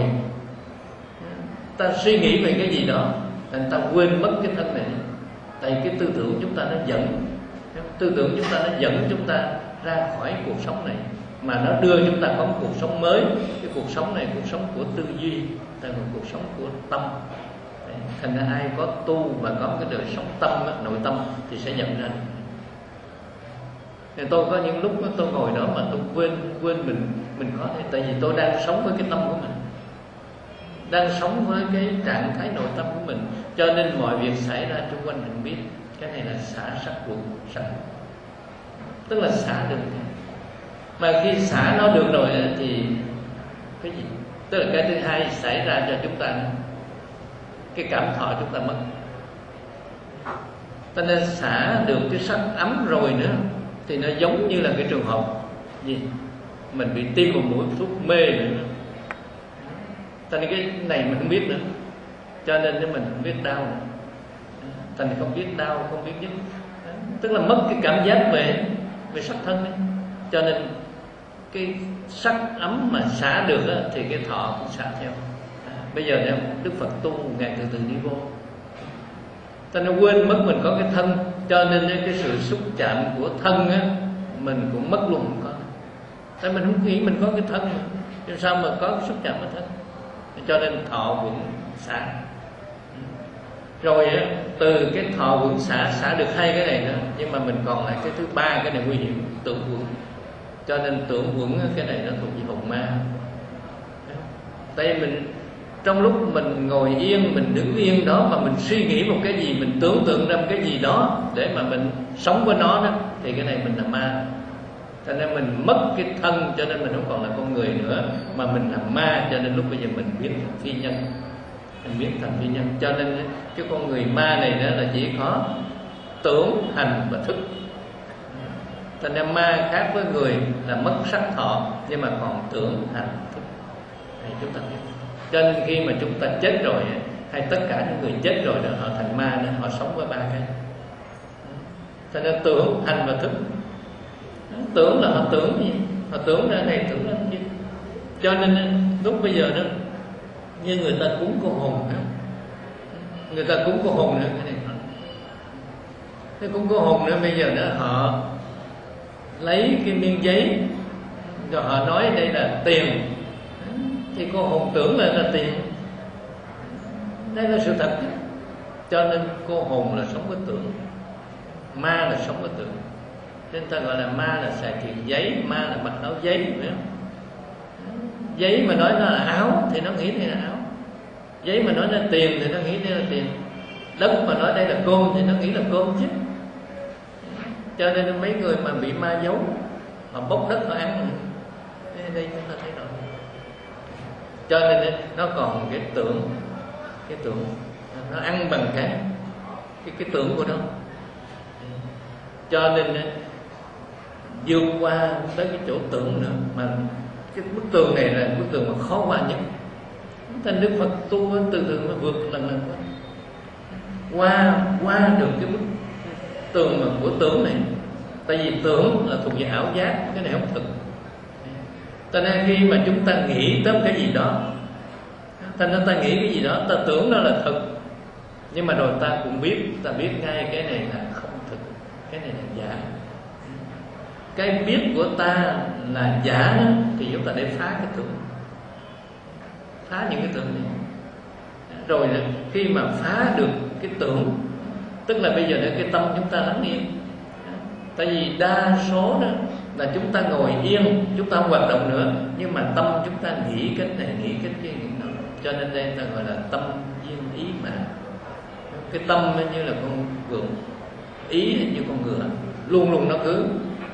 ta suy nghĩ về cái gì đó, nên ta quên mất cái thân này. Tại cái tư tưởng chúng ta nó dẫn, tư tưởng chúng ta nó dẫn chúng ta ra khỏi cuộc sống này, mà nó đưa chúng ta có một cuộc sống mới. Cái cuộc sống này, cuộc sống của tư duy, là một cuộc sống của tâm. Thành ra ai có tu và có cái đời sống tâm, nội tâm thì sẽ nhận ra. Thì tôi có những lúc tôi ngồi đó mà tôi quên quên mình mình có thể, tại vì tôi đang sống với cái tâm của mình, đang sống với cái trạng thái nội tâm của mình, cho nên mọi việc xảy ra xung quanh mình biết cái này là xả sắc quẩn, xả, tức là xả được. Mà khi xả nó được rồi thì cái gì? Tức là cái thứ hai xảy ra cho chúng ta, cái cảm thọ chúng ta mất. Cho nên xả được cái sắc ấm rồi nữa thì nó giống như là cái trường hợp gì? Mình bị tiêm một mũi thuốc mê nữa. Cho nên cái này mình không biết nữa, cho nên mình không biết đau nữa. Thành không biết đau, không biết nhức, tức là mất cái cảm giác về về sắc thân ấy. Cho nên cái sắc ấm mà xả được á, thì cái thọ cũng xả theo. À, bây giờ nếu Đức Phật tu ngày từ từ đi vô, cho nên quên mất mình có cái thân, cho nên cái sự xúc chạm của thân á, mình cũng mất luôn, không có. Tại mình không nghĩ mình có cái thân, nhưng sao mà có cái xúc chạm với thân? Cho nên thọ cũng xả. Rồi á, từ cái thọ quẩn xả xả được hai cái này nữa, nhưng mà mình còn lại cái thứ ba, cái này nguy hiểm, tưởng quẩn. Cho nên tưởng quẩn cái này nó thuộc về hồn ma. Tại vì mình trong lúc mình ngồi yên, mình đứng yên đó mà mình suy nghĩ một cái gì, mình tưởng tượng ra một cái gì đó để mà mình sống với nó đó, thì cái này mình là ma. Cho nên mình mất cái thân, cho nên mình không còn là con người nữa, mà mình là ma. Cho nên lúc bây giờ mình biến thành phi nhân, mình biến thành phi nhân. Cho nên cái con người ma này đó là chỉ có tưởng, hành và thức. Cho nên ma khác với người là mất sắc thọ, nhưng mà còn tưởng, hành, thức. Đấy, chúng ta biết. Cho nên khi mà chúng ta chết rồi, hay tất cả những người chết rồi đó, họ thành ma đó, họ sống với ba cái. Cho nên tưởng, hành và thức. Tưởng là họ tưởng gì? Họ tưởng ra này, tưởng ra kia. Cho nên lúc bây giờ đó, như người ta cúng cô hồn đó, người ta cúng cô hồn nữa, cái này cái cúng cô hồn nữa, bây giờ đó họ lấy cái miếng giấy rồi họ nói đây là tiền, thì cô hồn tưởng là là tiền. Đây là sự thật. Cho nên cô hồn là sống với tưởng, ma là sống với tưởng. Nên ta gọi là ma là xài tiền giấy, ma là mặc áo giấy, phải không? Giấy mà nói nó là áo thì nó nghĩ đây là áo, giấy mà nói là tiền thì nó nghĩ đây là tiền, đất mà nói đây là cơm thì nó nghĩ là cơm chứ. Cho nên mấy người mà bị ma giấu, họ bốc đất họ ăn, đây chúng ta thấy rồi. Cho nên nó còn cái tưởng, cái tưởng nó ăn bằng cái cái cái tưởng của nó. Cho nên vượt qua tới cái chỗ tưởng nữa, mà cái bức tường này là bức tường mà khó qua nhất. Thành Đức Phật tu từ từ nó vượt lần lần qua qua qua được cái bức tường mà của tưởng này. Tại vì tưởng là thuộc về ảo giác, cái này không thực. Cho nên khi mà chúng ta nghĩ tới cái gì đó, thành ra ta nghĩ cái gì đó, ta tưởng nó là thực, nhưng mà rồi ta cũng biết, ta biết ngay cái này là không thực, cái này là giả. Cái biết của ta là giả đó, thì chúng ta để phá cái tưởng, phá những cái tưởng này. Rồi khi mà phá được cái tưởng, tức là bây giờ cái tâm chúng ta lắng yên. Tại vì đa số đó là chúng ta ngồi yên, chúng ta không hoạt động nữa, nhưng mà tâm chúng ta nghĩ cái này, nghĩ cái kia, nghĩ đó. Cho nên đây ta gọi là tâm viên ý mà. Cái tâm như là con ngựa, ý như con ngựa, luôn luôn nó cứ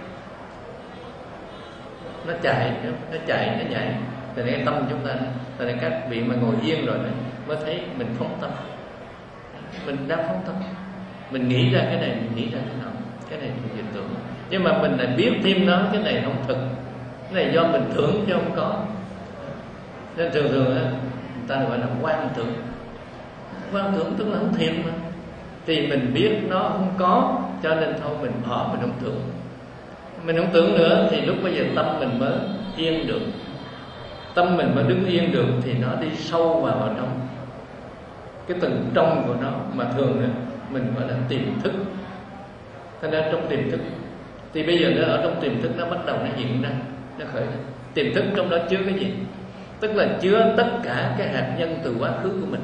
nó chạy, nó chạy, nó nhảy. Thì cái tâm chúng ta, thì nên các vị mà ngồi yên rồi đấy, mới thấy mình phóng tâm, mình đang phóng tâm, mình nghĩ ra cái này, mình nghĩ ra cái nào, cái này mình hiện tưởng, nhưng mà mình lại biết thêm nó, cái này không thực, cái này do mình tưởng chứ không có. Nên thường thường á, người ta gọi là quan tưởng. Quan tưởng tức là không thiệt mà, thì mình biết nó không có, cho nên thôi mình bỏ, mình không tưởng. Mình không tưởng nữa thì lúc bây giờ tâm mình mới yên được, tâm mình mới đứng yên được, thì nó đi sâu vào ở trong cái tầng trong của nó, mà thường nữa mình gọi là tiềm thức. Thế nên trong tiềm thức thì bây giờ nó ở trong tiềm thức, nó bắt đầu nó hiện ra, nó khởi ra. Tiềm thức trong đó chứa cái gì? Tức là chứa tất cả cái hạt nhân từ quá khứ của mình.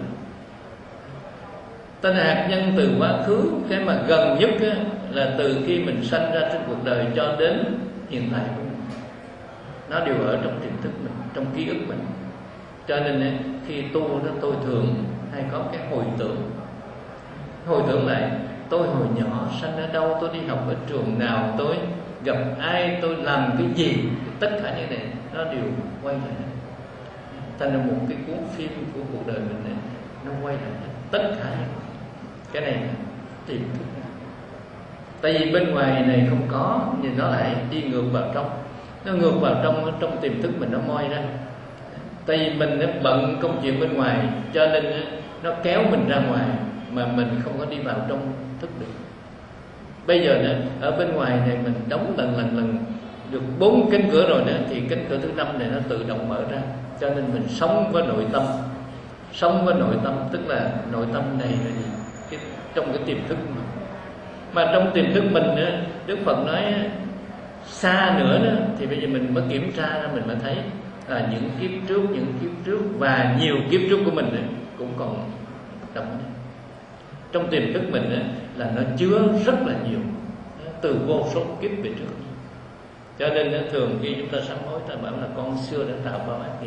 Tên hạt nhân từ quá khứ, cái mà gần nhất á, là từ khi mình sanh ra trên cuộc đời cho đến hiện tại của mình, nó đều ở trong tiềm thức mình, trong ký ức mình. Cho nên á, khi tu đó tôi thường hay có cái hồi tưởng. Hồi tưởng lại tôi hồi nhỏ sanh ở đâu, tôi đi học ở trường nào, tôi gặp ai, tôi làm cái gì, tất cả những này nó đều quay lại. Thành ra một cái cuốn phim của cuộc đời mình này, nó quay lại tất cả những cái này tiềm thức. Tại vì bên ngoài này không có, nhưng nó lại đi ngược vào trong, nó ngược vào trong, trong tiềm thức mình nó moi ra. Tại vì mình nó bận công chuyện bên ngoài, cho nên nó kéo mình ra ngoài, mà mình không có đi vào trong thức được. Bây giờ nữa, ở bên ngoài này mình đóng lần lần lần được bốn cánh cửa rồi nữa, thì cánh cửa thứ năm này nó tự động mở ra. Cho nên mình sống với nội tâm. Sống với nội tâm tức là nội tâm này là gì? Cái, trong cái tiềm thức mà. Mà trong tiềm thức mình nữa, Đức Phật nói xa nữa đó, thì bây giờ mình mới kiểm tra ra, mình mới thấy là những kiếp trước, những kiếp trước và nhiều kiếp trước của mình nữa, cũng còn động đó. Trong tiềm thức mình đó, là nó chứa rất là nhiều, từ vô số kiếp về trước. Cho nên đó, thường khi chúng ta sám hối, ta bảo là con xưa đã tạo bao ác nghiệp.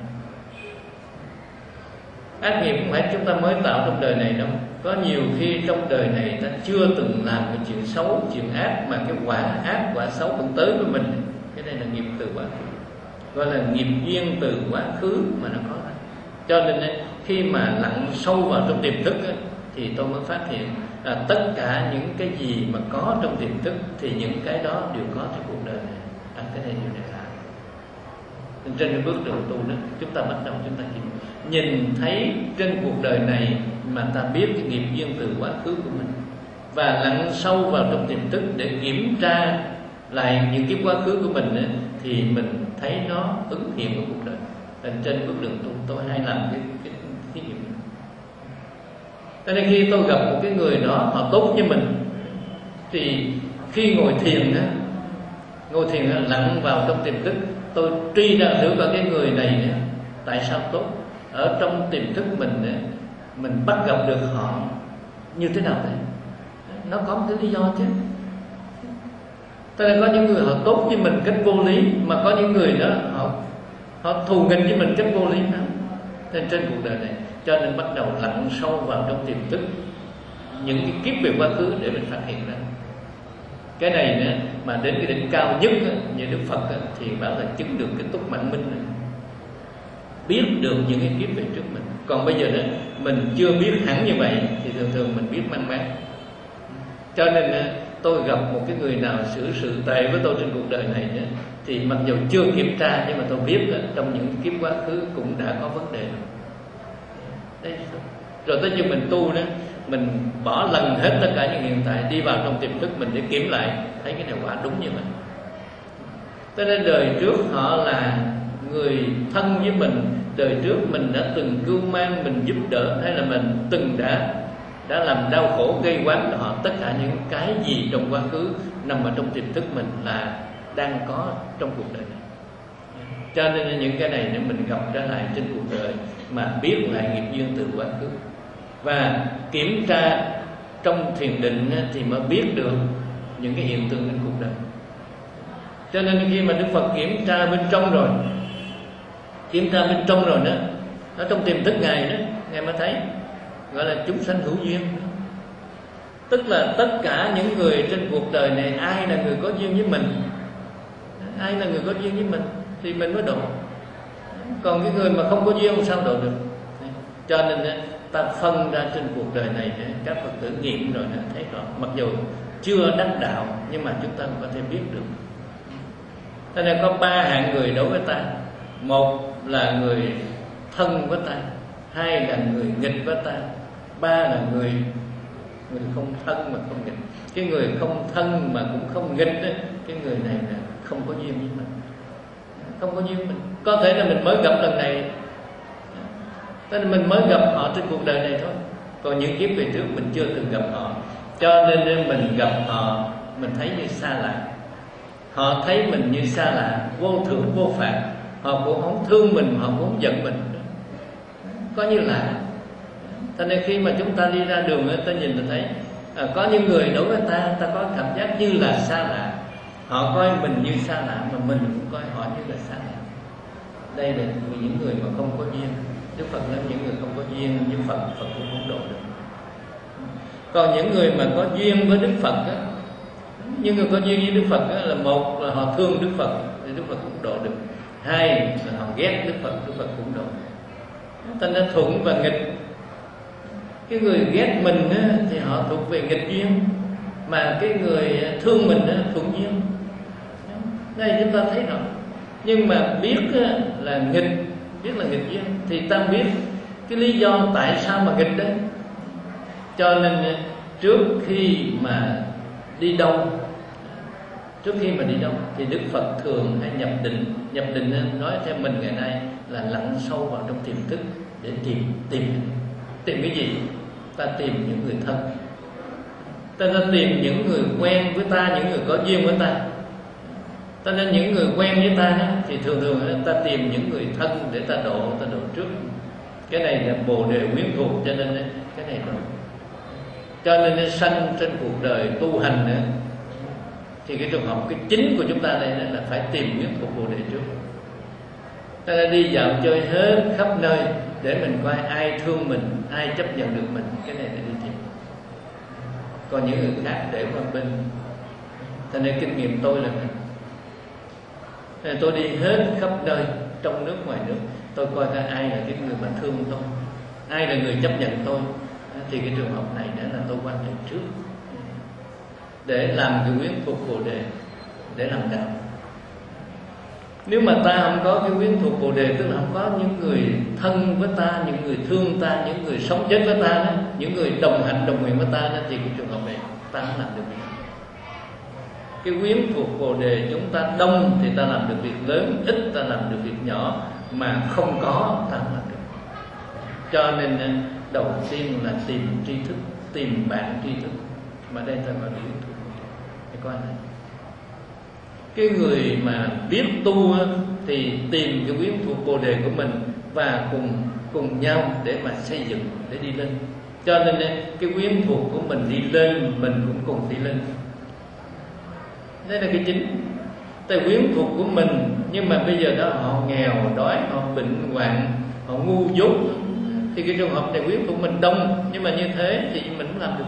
Ác nghiệp không phải chúng ta mới tạo trong đời này đâu. Có nhiều khi trong đời này ta chưa từng làm cái chuyện xấu, chuyện ác, mà cái quả ác, quả xấu vẫn tới với mình. Cái này là nghiệp từ quá khứ, gọi là nghiệp duyên từ quá khứ mà nó có. Cho nên ấy, khi mà lặn sâu vào trong tiềm thức ấy, thì tôi mới phát hiện là tất cả những cái gì mà có trong tiềm thức thì những cái đó đều có trong cuộc đời này. À, cái này điều này lạ. Trên cái bước đường tu đó, chúng ta bắt đầu chúng ta nhìn, nhìn thấy trên cuộc đời này mà ta biết cái nghiệp duyên từ quá khứ của mình, và lặn sâu vào trong tiềm thức để kiểm tra lại những cái quá khứ của mình ấy, thì mình thấy nó ứng hiện ở cuộc đời. Nên trên bước đường tu tôi hay làm cái cái thí nghiệm. Cho nên khi tôi gặp một cái người đó họ tốt với mình, thì khi ngồi thiền á, ngồi thiền á, lặn vào trong tiềm thức, tôi truy ra thử coi cái người này á, tại sao tốt. Ở trong tiềm thức mình á, mình bắt gặp được họ như thế nào đấy, nó có một cái lý do chứ. Cho nên có những người họ tốt với mình cách vô lý, mà có những người đó họ họ thù nghịch với mình cách vô lý lắm. Nên trên cuộc đời này, cho nên bắt đầu lặn sâu vào trong tiềm thức những cái kiếp về quá khứ để mình phát hiện ra. Cái này nữa mà đến cái đỉnh cao nhất đó, như Đức Phật đó, thì bảo là chứng được cái túc mạng minh này, biết được những cái kiếp về trước mình. Còn bây giờ đó mình chưa biết hẳn như vậy, thì thường thường mình biết mang máng. Cho nên tôi gặp một cái người nào xử sự tệ với tôi trên cuộc đời này đó, thì mặc dù chưa kiểm tra, nhưng mà tôi biết là trong những kiếp quá khứ cũng đã có vấn đề. Đấy. Rồi tới khi mình tu đó, mình bỏ lần hết tất cả những hiện tại, đi vào trong tiềm thức mình để kiểm lại, thấy cái này quả đúng như vậy. Cho nên đời trước họ là người thân với mình, đời trước mình đã từng cưu mang, mình giúp đỡ, hay là mình từng đã đã làm đau khổ gây oán cho họ. Tất cả những cái gì trong quá khứ nằm ở trong tiềm thức mình là đang có trong cuộc đời này. Cho nên những cái này nếu mình gặp trở lại trên cuộc đời mà biết lại nghiệp duyên từ quá khứ và kiểm tra trong thiền định thì mới biết được những cái hiện tượng trên cuộc đời. Cho nên khi mà Đức Phật kiểm tra bên trong rồi, kiểm tra bên trong rồi đó, ở trong tiềm thức Ngài đó, Ngài mới thấy gọi là chúng sanh hữu duyên. Tức là tất cả những người trên cuộc đời này, ai là người có duyên với mình, ai là người có duyên với mình thì mình mới độ. Còn cái người mà không có duyên sao độ được. Cho nên ta phân ra trên cuộc đời này, các Phật tử nghiệm rồi đã thấy rõ. Mặc dù chưa đắc đạo nhưng mà chúng ta có thể biết được. Cho nên có ba hạng người đối với ta. Một là người thân với ta, hai là người nghịch với ta, ba là người người không thân mà không nghịch. Cái người không thân mà cũng không nghịch ấy, cái người này là không có duyên với mình, không có duyên với mình. Có thể là mình mới gặp lần này, tức là mình mới gặp họ trên cuộc đời này thôi. Còn những kiếp về trước mình chưa từng gặp họ, cho nên mình gặp họ mình thấy như xa lạ. Họ thấy mình như xa lạ, vô thưởng vô phạt. Họ cũng không thương mình, họ cũng không giận mình, có như lạ. Cho nên khi mà chúng ta đi ra đường, ta nhìn ta thấy à, có những người đối với ta, ta có cảm giác như là xa lạ. Họ coi mình như xa lạ, mà mình cũng coi họ như là xa lạ. Đây là những người mà không có duyên. Đức Phật nói những người không có duyên với Phật, Phật cũng không độ được. Còn những người mà có duyên với Đức Phật á, những người có duyên với Đức Phật á, là một là họ thương Đức Phật thì Đức Phật cũng độ được. Hai là họ ghét Đức Phật, Đức Phật cũng độ. Thành ra thuận và nghịch. Cái người ghét mình á, thì họ thuộc về nghịch duyên, mà cái người thương mình á, thuận duyên. Đây chúng ta thấy rõ. Nhưng mà biết á, là nghịch, biết là nghịch duyên thì ta biết cái lý do tại sao mà nghịch đấy. Cho nên trước khi mà đi đâu, trước khi mà đi đâu thì Đức Phật thường hay nhập định. Nhập định nói theo mình ngày nay là lặn sâu vào trong tiềm thức để tìm tìm tìm cái gì? Ta tìm những người thân, ta ta tìm những người quen với ta, những người có duyên với ta. Ta nên những người quen với ta đó, thì thường thường ta tìm những người thân để ta độ, ta độ trước. Cái này là bồ đề quyến thuộc, cho nên cái này độ. Cho nên nó sanh trên cuộc đời tu hành nữa, thì cái trường hợp cái chính của chúng ta đây là phải tìm quyến thuộc bồ đề trước. Ta đã đi dạo chơi hết khắp nơi để mình coi ai thương mình, ai chấp nhận được mình. Cái này là đi tìm. Còn những người khác để qua bên. Cho nên kinh nghiệm tôi là nên tôi đi hết khắp nơi, trong nước ngoài nước, tôi coi coi ai là cái người mà thương tôi, ai là người chấp nhận tôi. Thì cái trường hợp này đã là tôi quan trọng trước, để làm cái quyến thuộc bồ đề, để làm đạo. Nếu mà ta không có cái quyến thuộc bồ đề, tức là không có những người thân với ta, những người thương ta, những người sống chết với ta đó, những người đồng hạnh đồng nguyện với ta đó, thì cái trường hợp này ta không làm được việc. Cái quyến thuộc bồ đề chúng ta đông thì ta làm được việc lớn, ít ta làm được việc nhỏ, mà không có ta không làm được. Cho nên đầu tiên là tìm tri thức, tìm bạn tri thức, mà đây ta gọi là quyến thuộc bồ đề. Để coi này, cái người mà biết tu thì tìm cái quyến thuộc bồ đề của mình và cùng cùng nhau để mà xây dựng, để đi lên. Cho nên cái quyến thuộc của mình đi lên, mình cũng cùng đi lên. Đây là cái chính. Tại quyến thuộc của mình, nhưng mà bây giờ đó họ nghèo đói, họ bệnh hoạn, họ ngu dốt, thì cái trường hợp này quyến thuộc mình đông, nhưng mà như thế thì mình cũng làm được.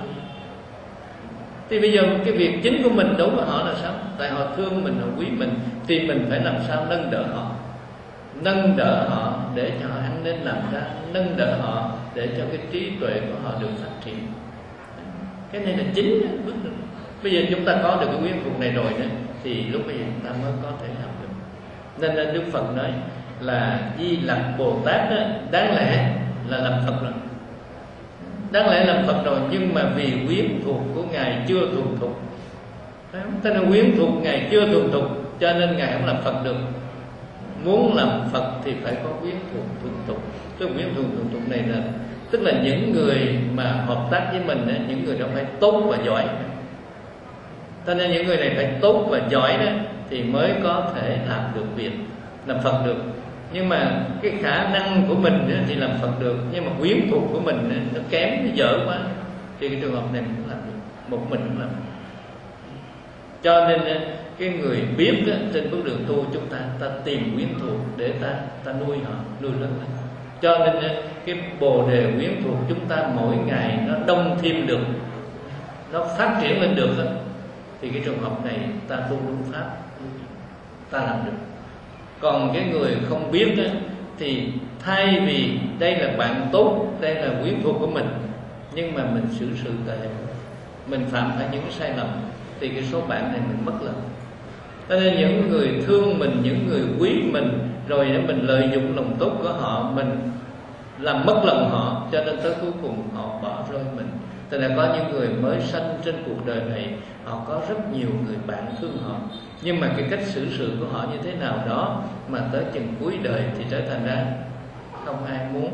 Thì bây giờ cái việc chính của mình đối với họ là sao? Tại họ thương mình, họ quý mình, thì mình phải làm sao nâng đỡ họ, nâng đỡ họ để cho họ ăn nên làm ra, nâng đỡ họ để cho cái trí tuệ của họ được phát triển. Cái này là chính bước được. Bây giờ chúng ta có được cái quyến thuộc này rồi đó, thì lúc bây giờ chúng ta mới có thể làm được. Nên là Đức Phật nói là Di Lặc Bồ Tát đó, đáng lẽ là làm Phật rồi, đáng lẽ làm Phật rồi, nhưng mà vì quyến thuộc của Ngài chưa thuần thục. Tức là quyến thuộc Ngài chưa thuần thục, cho nên Ngài không làm Phật được. Muốn làm Phật thì phải có quyến thuộc thuần thục. Cái quyến thuộc thuần thục này là tức là những người mà hợp tác với mình, những người đó phải tốt và giỏi. Cho nên những người này phải tốt và giỏi đó thì mới có thể làm được việc, làm Phật được. Nhưng mà cái khả năng của mình thì làm Phật được, nhưng mà quyến thuộc của mình nó kém, nó dở quá, thì cái trường hợp này mình cũng làm được, một mình cũng làm được. Cho nên cái người biết á, trên bước đường tu chúng ta ta tìm quyến thuộc để ta ta nuôi họ, nuôi lớn lên. Cho nên á, cái bồ đề quyến thuộc chúng ta mỗi ngày nó đông thêm được, nó phát triển lên được á, thì cái trường hợp này ta tu đúng pháp, ta làm được. Còn cái người không biết á, thì thay vì đây là bạn tốt, đây là quyến thuộc của mình, nhưng mà mình xử sự tệ, mình phạm phải những cái sai lầm, thì cái số bạn này mình mất lòng. Cho nên những người thương mình, những người quý mình, rồi mình lợi dụng lòng tốt của họ, mình làm mất lòng họ, cho nên tới cuối cùng họ bỏ rơi mình. Cho nên có những người mới sanh trên cuộc đời này, họ có rất nhiều người bạn thương họ, nhưng mà cái cách xử sự của họ như thế nào đó, mà tới chừng cuối đời thì trở thành ra không ai muốn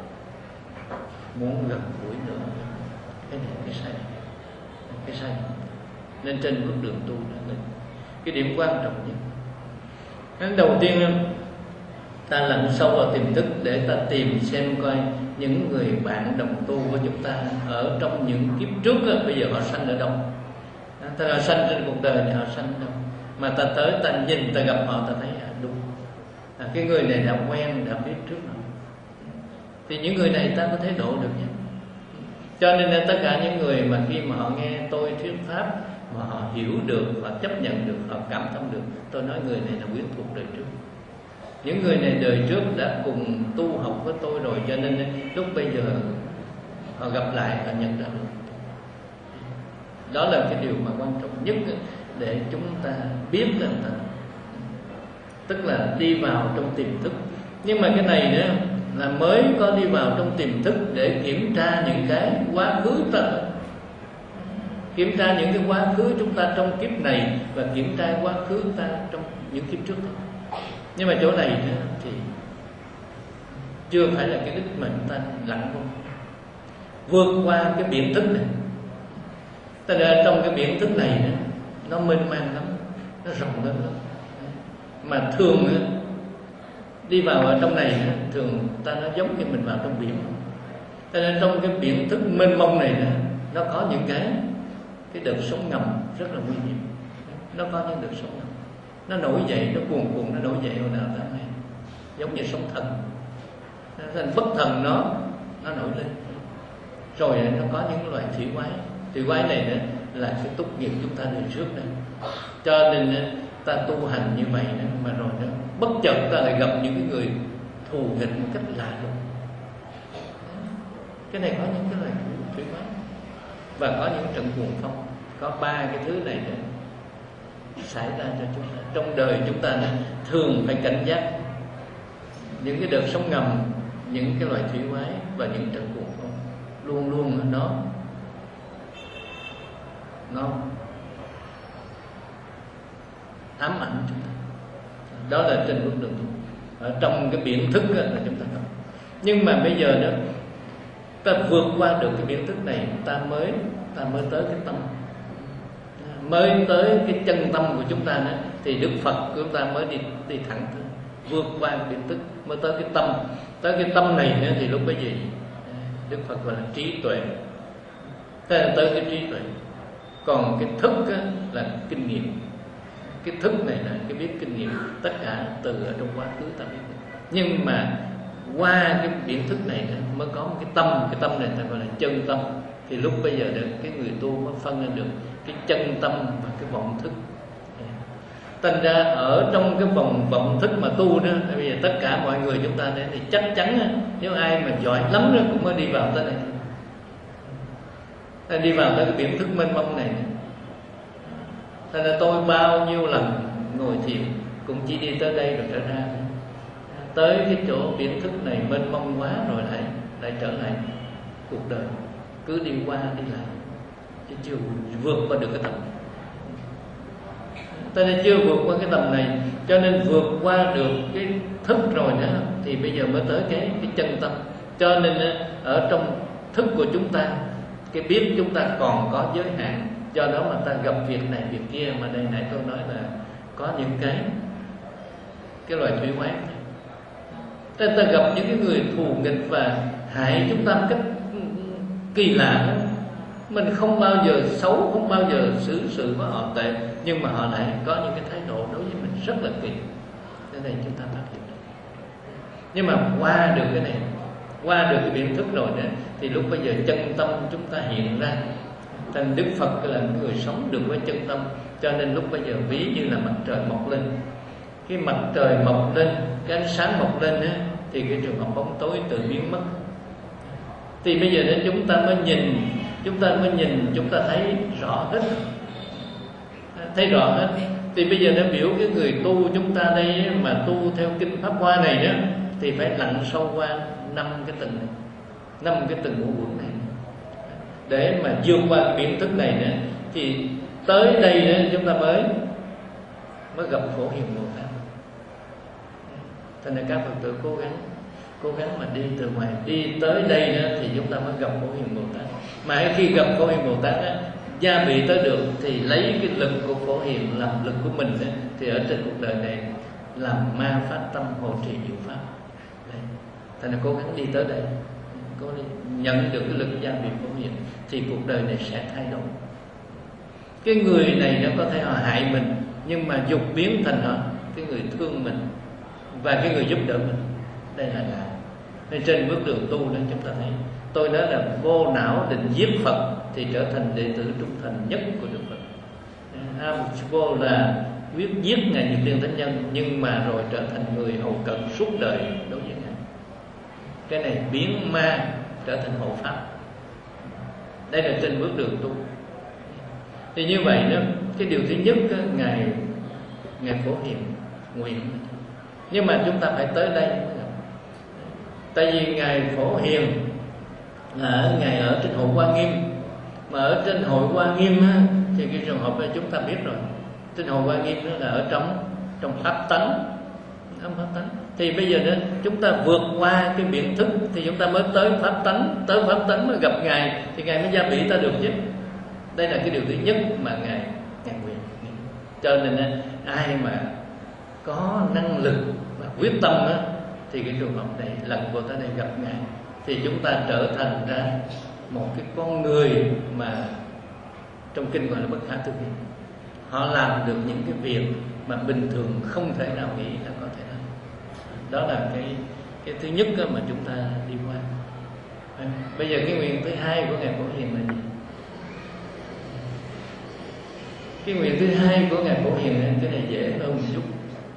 muốn gần gũi nữa. Cái này cái sai, cái sai. Nên trên bước đường tu là cái điểm quan trọng nhất. Cái đầu tiên ta lặn sâu vào tiềm thức để ta tìm xem coi những người bạn đồng tu của chúng ta ở trong những kiếp trước đó, bây giờ họ sanh ở đâu. Ta là sanh trên cuộc đời này họ sanh ở đâu, mà ta tới ta nhìn ta gặp họ ta thấy à, đúng à, cái người này đã quen, đã biết trước rồi, thì những người này ta có thể độ được nhé. Cho nên là tất cả những người mà khi mà họ nghe tôi thuyết pháp mà họ hiểu được, họ chấp nhận được, họ cảm thông được, tôi nói người này là quyến thuộc đời trước. Những người này đời trước đã cùng tu học với tôi rồi, cho nên lúc bây giờ họ gặp lại họ nhận ra được. Đó là cái điều mà quan trọng nhất để chúng ta biết là ta, tức là đi vào trong tiềm thức. Nhưng mà cái này nữa là mới có đi vào trong tiềm thức để kiểm tra những cái quá khứ ta, kiểm tra những cái quá khứ chúng ta trong kiếp này và kiểm tra quá khứ ta trong những kiếp trước thôi. Nhưng mà chỗ này nữa thì chưa phải là cái đích mà chúng ta lặn vô, vượt qua cái biển thức này. Tại ra trong cái biển thức này nữa, nó mênh mang lắm, nó rộng lớn lắm. Mà thường đi vào ở trong này thường ta nó giống như mình vào trong biển. Cho nên trong cái biển thức mênh mông này nữa, nó có những cái cái đợt sóng ngầm rất là nguy hiểm. Nó có những đợt sóng ngầm, nó nổi dậy, nó cuồn cuộn, nó nổi dậy hồi nào ta này, giống như sóng thần. Thành bất thần nó nó nổi lên. Rồi nó có những loài thủy quái. Thủy quái này nữa là cái túc nghiệp chúng ta đời trước đó. Cho nên ta tu hành như vậy đó, mà rồi đó bất chợt ta lại gặp những cái người thù nghịch một cách lạ lùng. Cái này có những cái loài thủy quái và có những trận cuồng phong. Có ba cái thứ này nữa xảy ra cho chúng ta trong đời chúng ta đó, thường phải cảnh giác những cái đợt sóng ngầm, những cái loài thủy quái và những trận cuồng phong luôn luôn nó nó ám ảnh chúng ta. Đó là trên bước đường tu. Ở trong cái biển thức là chúng ta gặp. Nhưng mà bây giờ đó ta vượt qua được cái biển thức này, ta mới ta mới tới cái tâm, mới tới cái chân tâm của chúng ta nữa, thì Đức Phật của chúng ta mới đi đi thẳng tới, vượt qua cái biển thức mới tới cái tâm. Tới cái tâm này nữa thì lúc bây giờ Đức Phật gọi là trí tuệ. Tới cái trí tuệ. Còn cái thức á, là kinh nghiệm. Cái thức này là cái biết kinh nghiệm, tất cả từ ở trong quá khứ ta biết. Nhưng mà qua cái biển thức này mới có một cái tâm. Cái tâm này ta gọi là chân tâm. Thì lúc bây giờ được cái người tu mới phân ra được cái chân tâm và cái vọng thức. Thành ra ở trong cái vòng vọng thức mà tu đó, bây giờ tất cả mọi người chúng ta đây thì chắc chắn nếu ai mà giỏi lắm đó cũng mới đi vào tới đây. Ta đi vào tới cái biển thức mênh mông này. Thành ra tôi bao nhiêu lần ngồi thiền cũng chỉ đi tới đây rồi trở ra, tới cái chỗ biển thức này mênh mông quá rồi lại lại trở lại cuộc đời, cứ đi qua đi lại chứ chưa vượt qua được cái tầm. Ta nên chưa vượt qua cái tầm này, cho nên vượt qua được cái thức rồi đó thì bây giờ mới tới cái cái chân tâm. Cho nên ở trong thức của chúng ta, cái biết chúng ta còn có giới hạn, do đó mà ta gặp việc này việc kia. Mà đây nãy tôi nói là có những cái cái loài thủy quái, ta, ta gặp những cái người thù nghịch và hại chúng ta một cách kỳ lạ đó. Mình không bao giờ xấu, không bao giờ xử sự với họ tệ, nhưng mà họ lại có những cái thái độ đối với mình rất là kỳ. Cái này chúng ta phát hiện được. Nhưng mà qua được cái này, qua được cái biện thức rồi đó, thì lúc bây giờ chân tâm chúng ta hiện ra. Thành Đức Phật là người sống được với chân tâm, cho nên lúc bây giờ ví như là mặt trời mọc lên. Cái mặt trời mọc lên, cái ánh sáng mọc lên á, thì cái trường hợp bóng tối tự biến mất. Thì bây giờ đến chúng ta mới nhìn, chúng ta mới nhìn, chúng ta thấy rõ hết, thấy rõ hết. Thì bây giờ nó biểu cái người tu chúng ta đây mà tu theo kinh Pháp Hoa này đó, thì phải lặn sâu qua năm cái tầng này, năm cái tầng ngũ uẩn này, để mà vượt qua cái biện thức này nữa. Thì tới đây đó chúng ta mới mới gặp Phổ Hiền Bồ Tát. Cho nên các Phật tử cố gắng cố gắng mà đi từ ngoài đi tới đây đó, thì chúng ta mới gặp Phổ Hiền Bồ Tát. Mà khi gặp Phổ Hiền Bồ Tát đó, gia bị tới được thì lấy cái lực của Phổ Hiền làm lực của mình đó, thì ở trên cuộc đời này làm ma phát tâm hộ trì diệu pháp. Đấy. Thành nên cố gắng đi tới đây, cố đi nhận được cái lực gia bị Phổ Hiền, thì cuộc đời này sẽ thay đổi. Cái người này nó có thể họ hại mình, nhưng mà dục biến thành họ cái người thương mình và cái người giúp đỡ mình. Đây là lạ. Nên trên bước đường tu đó chúng ta thấy, tôi nói là vô não định giết Phật thì trở thành đệ tử trung thành nhất của Đức Phật. A vô là quyết giết Ngài Nhật Liên Thánh Nhân, nhưng mà rồi trở thành người hầu cận suốt đời đối với Ngài. Cái này biến ma trở thành hộ pháp. Đây là trên bước đường tu. Thì như vậy đó, cái điều thứ nhất đó, Ngài Ngài Phổ Hiền nguyện. Nhưng mà chúng ta phải tới đây mới gặp. Tại vì Ngài Phổ Hiền là Ngài ở trên hội Hoa Nghiêm. Mà ở trên hội Hoa Nghiêm á, thì cái trường hợp này chúng ta biết rồi. Trên hội Hoa Nghiêm đó là ở trong trong pháp tánh, trong pháp tánh. Thì bây giờ đó chúng ta vượt qua cái biện thức thì chúng ta mới tới pháp tánh, tới pháp tánh mới gặp Ngài, thì Ngài mới gia bị ta được chứ. Đây là cái điều thứ nhất mà Ngài Ngài nguyện. Cho nên ai mà có năng lực và quyết tâm đó, thì cái trường hợp này lần vô tới đây gặp Ngài, thì chúng ta trở thành ra một cái con người mà trong kinh gọi là bất khả tư nghị. Họ làm được những cái việc mà bình thường không thể nào nghĩ là có thể làm. Đó là cái cái thứ nhất mà chúng ta đi qua. Bây giờ cái nguyện thứ hai của Ngài Phổ Hiền là gì? Cái nguyện thứ hai của Ngài Phổ Hiền này, cái này dễ hơn một chút.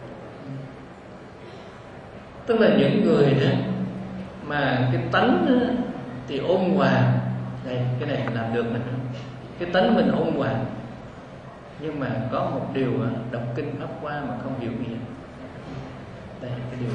Tức là những người đó mà cái tánh đó, thì ôn hòa. Đây, cái này làm được mình. Cái tánh mình ôn hòa, nhưng mà có một điều đọc kinh Pháp Hoa mà không hiểu nghĩa. Đây là cái điều.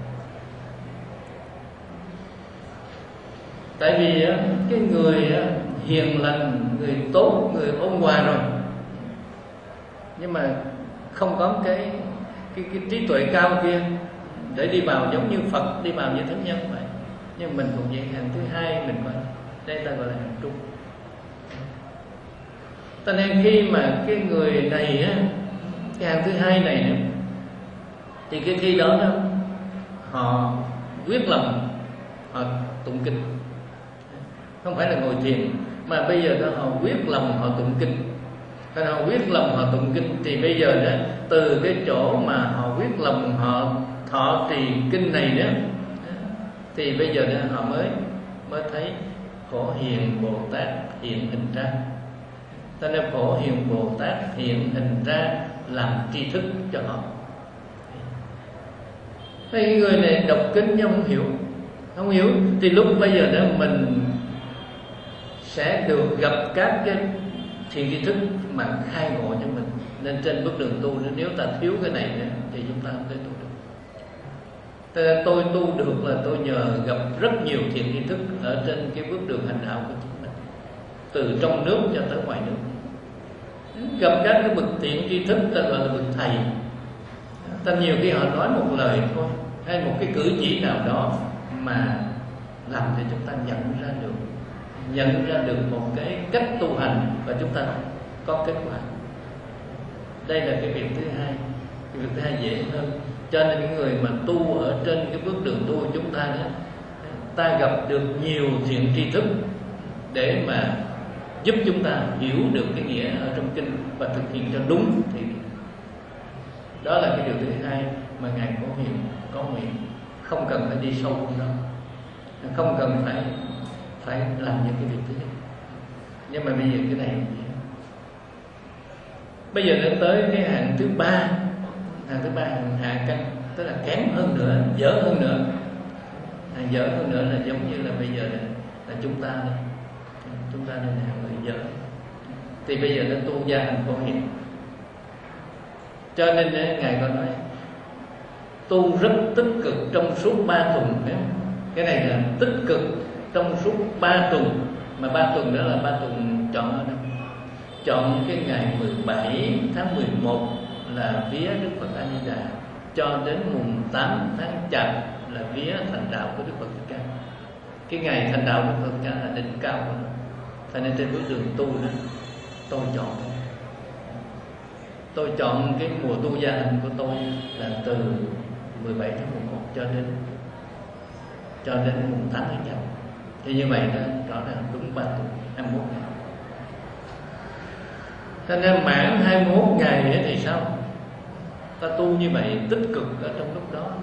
Tại vì cái người hiền lành, người tốt, người ôn hòa rồi, nhưng mà không có cái cái, cái trí tuệ cao kia để đi vào giống như Phật, đi vào như thánh nhân vậy. Nhưng mình thuộc dạng hàng thứ hai, mình gọi đây ta gọi là hàng trung. Cho nên khi mà cái người này á, cái hàng thứ hai này á, thì cái khi đó đó họ quyết lòng họ tụng kinh, không phải là ngồi thiền, mà bây giờ đó họ quyết lòng họ tụng kinh. Khi họ quyết lòng họ tụng kinh thì bây giờ đó, từ cái chỗ mà họ quyết lòng họ thọ trì kinh này đó, thì bây giờ đó họ mới mới thấy Phổ Hiền Bồ Tát hiện hình ra. Cho nên Phổ Hiền Bồ Tát hiện hình ra làm tri thức cho họ. Mấy người này đọc kinh nhưng không hiểu, không hiểu thì lúc bây giờ đó mình sẽ được gặp các cái thiền tri thức mà khai ngộ cho mình. Nên trên bước đường tu, nếu ta thiếu cái này nữa, thì chúng ta không thể tu được. Tôi tu được là tôi nhờ gặp rất nhiều thiền tri thức ở trên cái bước đường hành đạo của chúng mình, từ trong nước cho tới ngoài nước. Gặp các cái bậc thiện tri thức ta gọi là bậc thầy. Ta nhiều khi họ nói một lời thôi, hay một cái cử chỉ nào đó mà làm cho chúng ta nhận ra được nhận ra được một cái cách tu hành và chúng ta có kết quả. Đây là cái việc thứ hai. Cái việc thứ hai dễ hơn. Cho nên những người mà tu ở trên cái bước đường tu của chúng ta đó, ta gặp được nhiều thiện tri thức để mà giúp chúng ta hiểu được cái nghĩa ở trong kinh và thực hiện cho đúng. Thì đó là cái điều thứ hai mà Ngài Phổ Hiền có nguyện. Không cần phải đi sâu trong đó, không cần phải phải làm những cái việc thứ nhất. Nhưng mà bây giờ cái này, bây giờ đến tới cái hạng thứ ba, hạng thứ ba hạng hạ căn, tức là kém hơn nữa, dở hơn nữa. Hạng dở hơn nữa là giống như là bây giờ là, là chúng ta đây, chúng ta đây là hạng người dở. Thì bây giờ nó tu gia hành Phổ Hiền. Cho nên Ngài có nói tu rất tích cực trong suốt ba tuần. Cái này là tích cực trong suốt ba tuần. Mà ba tuần đó là ba tuần chọn ở đâu? Chọn cái ngày mười bảy tháng mười một là vía Đức Phật A Di Đà, cho đến mùng tám tháng Chạp là vía thành đạo của Đức Phật Thích Ca. Cái ngày thành đạo Đức Phật Thích Ca là đỉnh cao của nó. Cho nên trên bước đường tu đó, tôi chọn tôi chọn cái mùa tu gia hành của tôi là từ mười bảy tháng mười một cho đến cho đến mùng tám tháng Chạp. Thì như vậy đó, rõ ràng đúng ba tuần, hai mươi mốt ngày. Cho nên mãn hai mươi mốt ngày thì sao? Ta tu như vậy tích cực ở trong lúc đó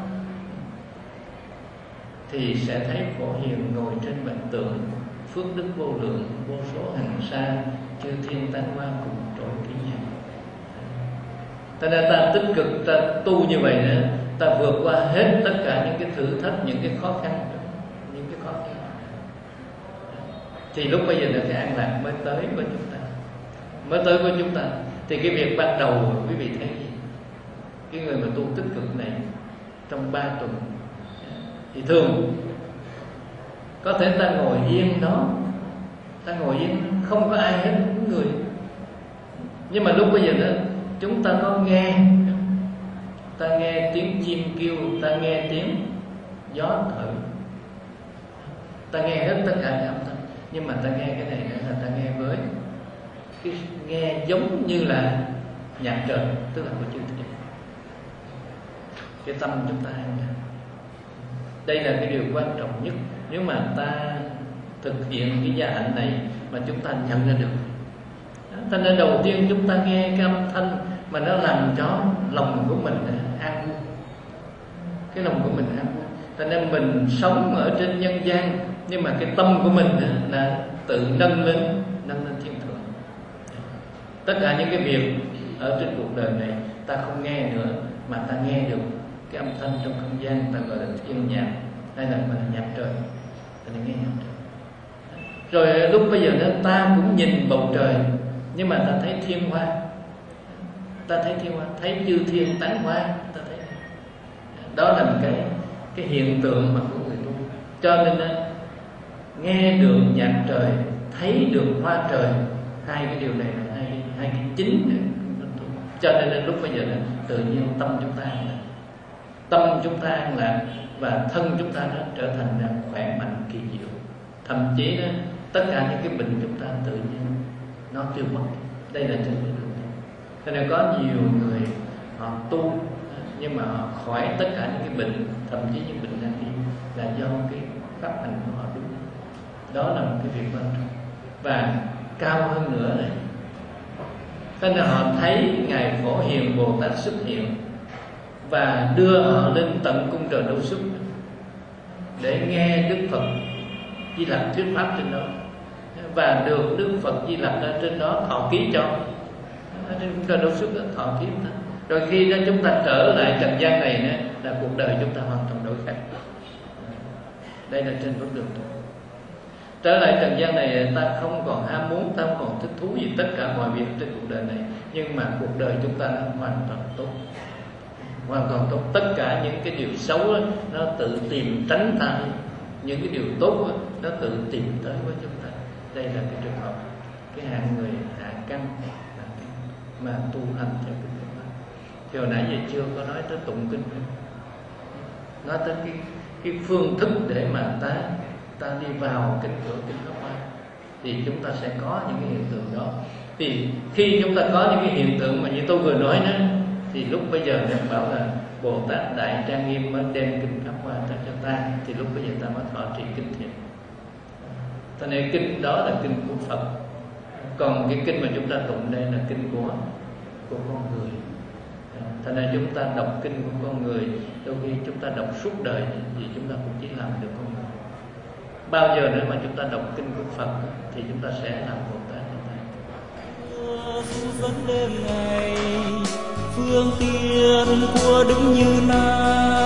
thì sẽ thấy Phổ Hiền ngồi trên bàn tượng, phước đức vô lượng, vô số hàng xa, chư thiên tán hoa cùng trội kỷ nhạc. Ta nên ta tích cực, ta tu như vậy nữa, ta vượt qua hết tất cả những cái thử thách, những cái khó khăn, những cái khó khăn. Thì lúc bây giờ là cái an lạc mới tới với chúng ta, mới tới với chúng ta. Thì cái việc ban đầu quý vị thấy gì? Cái người mà tu tích cực này trong ba tuần thì thường có thể ta ngồi yên đó, ta ngồi yên không có ai hết người. Nhưng mà lúc bây giờ đó chúng ta có nghe, ta nghe tiếng chim kêu, ta nghe tiếng gió thở, ta nghe hết tất cả những âm thanh. Nhưng mà ta nghe cái này nữa là ta nghe với cái nghe giống như là nhạc trời, tức là của chư thiên. Cái tâm chúng ta an lạc. Đây là cái điều quan trọng nhất. Nếu mà ta thực hiện cái gia hạnh này mà chúng ta nhận ra được. Cho nên đầu tiên chúng ta nghe cái âm thanh mà nó làm cho lòng của mình an vui, cái lòng của mình an vui. Cho nên mình sống ở trên nhân gian, nhưng mà cái tâm của mình là tự nâng lên, nâng lên thiên thượng. Tất cả những cái việc ở trên cuộc đời này ta không nghe nữa, mà ta nghe được cái âm thanh trong không gian, ta gọi là thiên nhạc, hay là gọi là nhạc trời, ta nghe nhạc trời. Rồi lúc bây giờ đó ta cũng nhìn bầu trời, nhưng mà ta thấy thiên hoa, ta thấy thiên hoa, thấy chư thiên tán hoa, ta thấy đó là một cái cái hiện tượng mà của người tu. Cho nên nghe được nhạc trời, thấy được hoa trời, hai cái điều này là hai hai cái chính để tu. Cho nên lúc bây giờ là tự nhiên tâm chúng ta an lạc, tâm chúng ta an lạc và thân chúng ta nó trở thành là khỏe mạnh kỳ diệu. Thậm chí đó, tất cả những cái bệnh chúng ta tự nhiên nó tiêu mất. Đây là trên cái đường này. Cho nên có nhiều người họ tu nhưng mà họ khỏi tất cả những cái bệnh, thậm chí những bệnh nan y là do cái pháp hành của họ đúng. Đó là một cái việc quan trọng. Và cao hơn nữa này, cho nên họ thấy Ngài Phổ Hiền Bồ Tát xuất hiện và đưa họ lên tận cung trời Đấu Xuất để nghe Đức Phật Di Lặc thuyết pháp trên đó, và được Đức Phật Di Lặc ở trên đó thọ ký cho, ở trên cung trời Đấu Xuất đó, thọ ký chúng ta. Rồi khi đó chúng ta trở lại trần gian này nữa, là cuộc đời chúng ta hoàn toàn đổi khác. Đây là trên bước đường tu. Trở lại trần gian này, ta không còn ham muốn, ta không còn thích thú gì tất cả mọi việc trên cuộc đời này. Nhưng mà cuộc đời chúng ta nó hoàn toàn tốt, hoàn toàn tốt. Tất cả những cái điều xấu đó, nó tự tìm tránh ta, những cái điều tốt đó, nó tự tìm tới với chúng ta. Đây là cái trường hợp cái hạng người hạ căn mà tu hành theo kinh Pháp Hoa. Thì hồi nãy giờ chưa có nói tới tụng kinh, nói tới cái cái phương thức để mà ta ta đi vào kinh cửa kinh Pháp Hoa, thì chúng ta sẽ có những cái hiện tượng đó. Thì khi chúng ta có những cái hiện tượng mà như tôi vừa nói đó, thì lúc bây giờ mình bảo là Bồ Tát Đại Trang Nghiêm mới đem kinh Pháp Hoa ra cho ta, thì lúc bây giờ ta mới thọ trì kinh thiền. Cho nên kinh đó là kinh của Phật, Còn cái kinh mà chúng ta tụng đây là kinh của của con người. Thành ra chúng ta đọc kinh của con người, đôi khi chúng ta đọc suốt đời thì chúng ta cũng chỉ làm được con người. Bao giờ nữa mà chúng ta đọc kinh của Phật thì chúng ta sẽ làm Bồ Tát như thế. Dẫn đêm ngày phương tiện của Đức Như Lai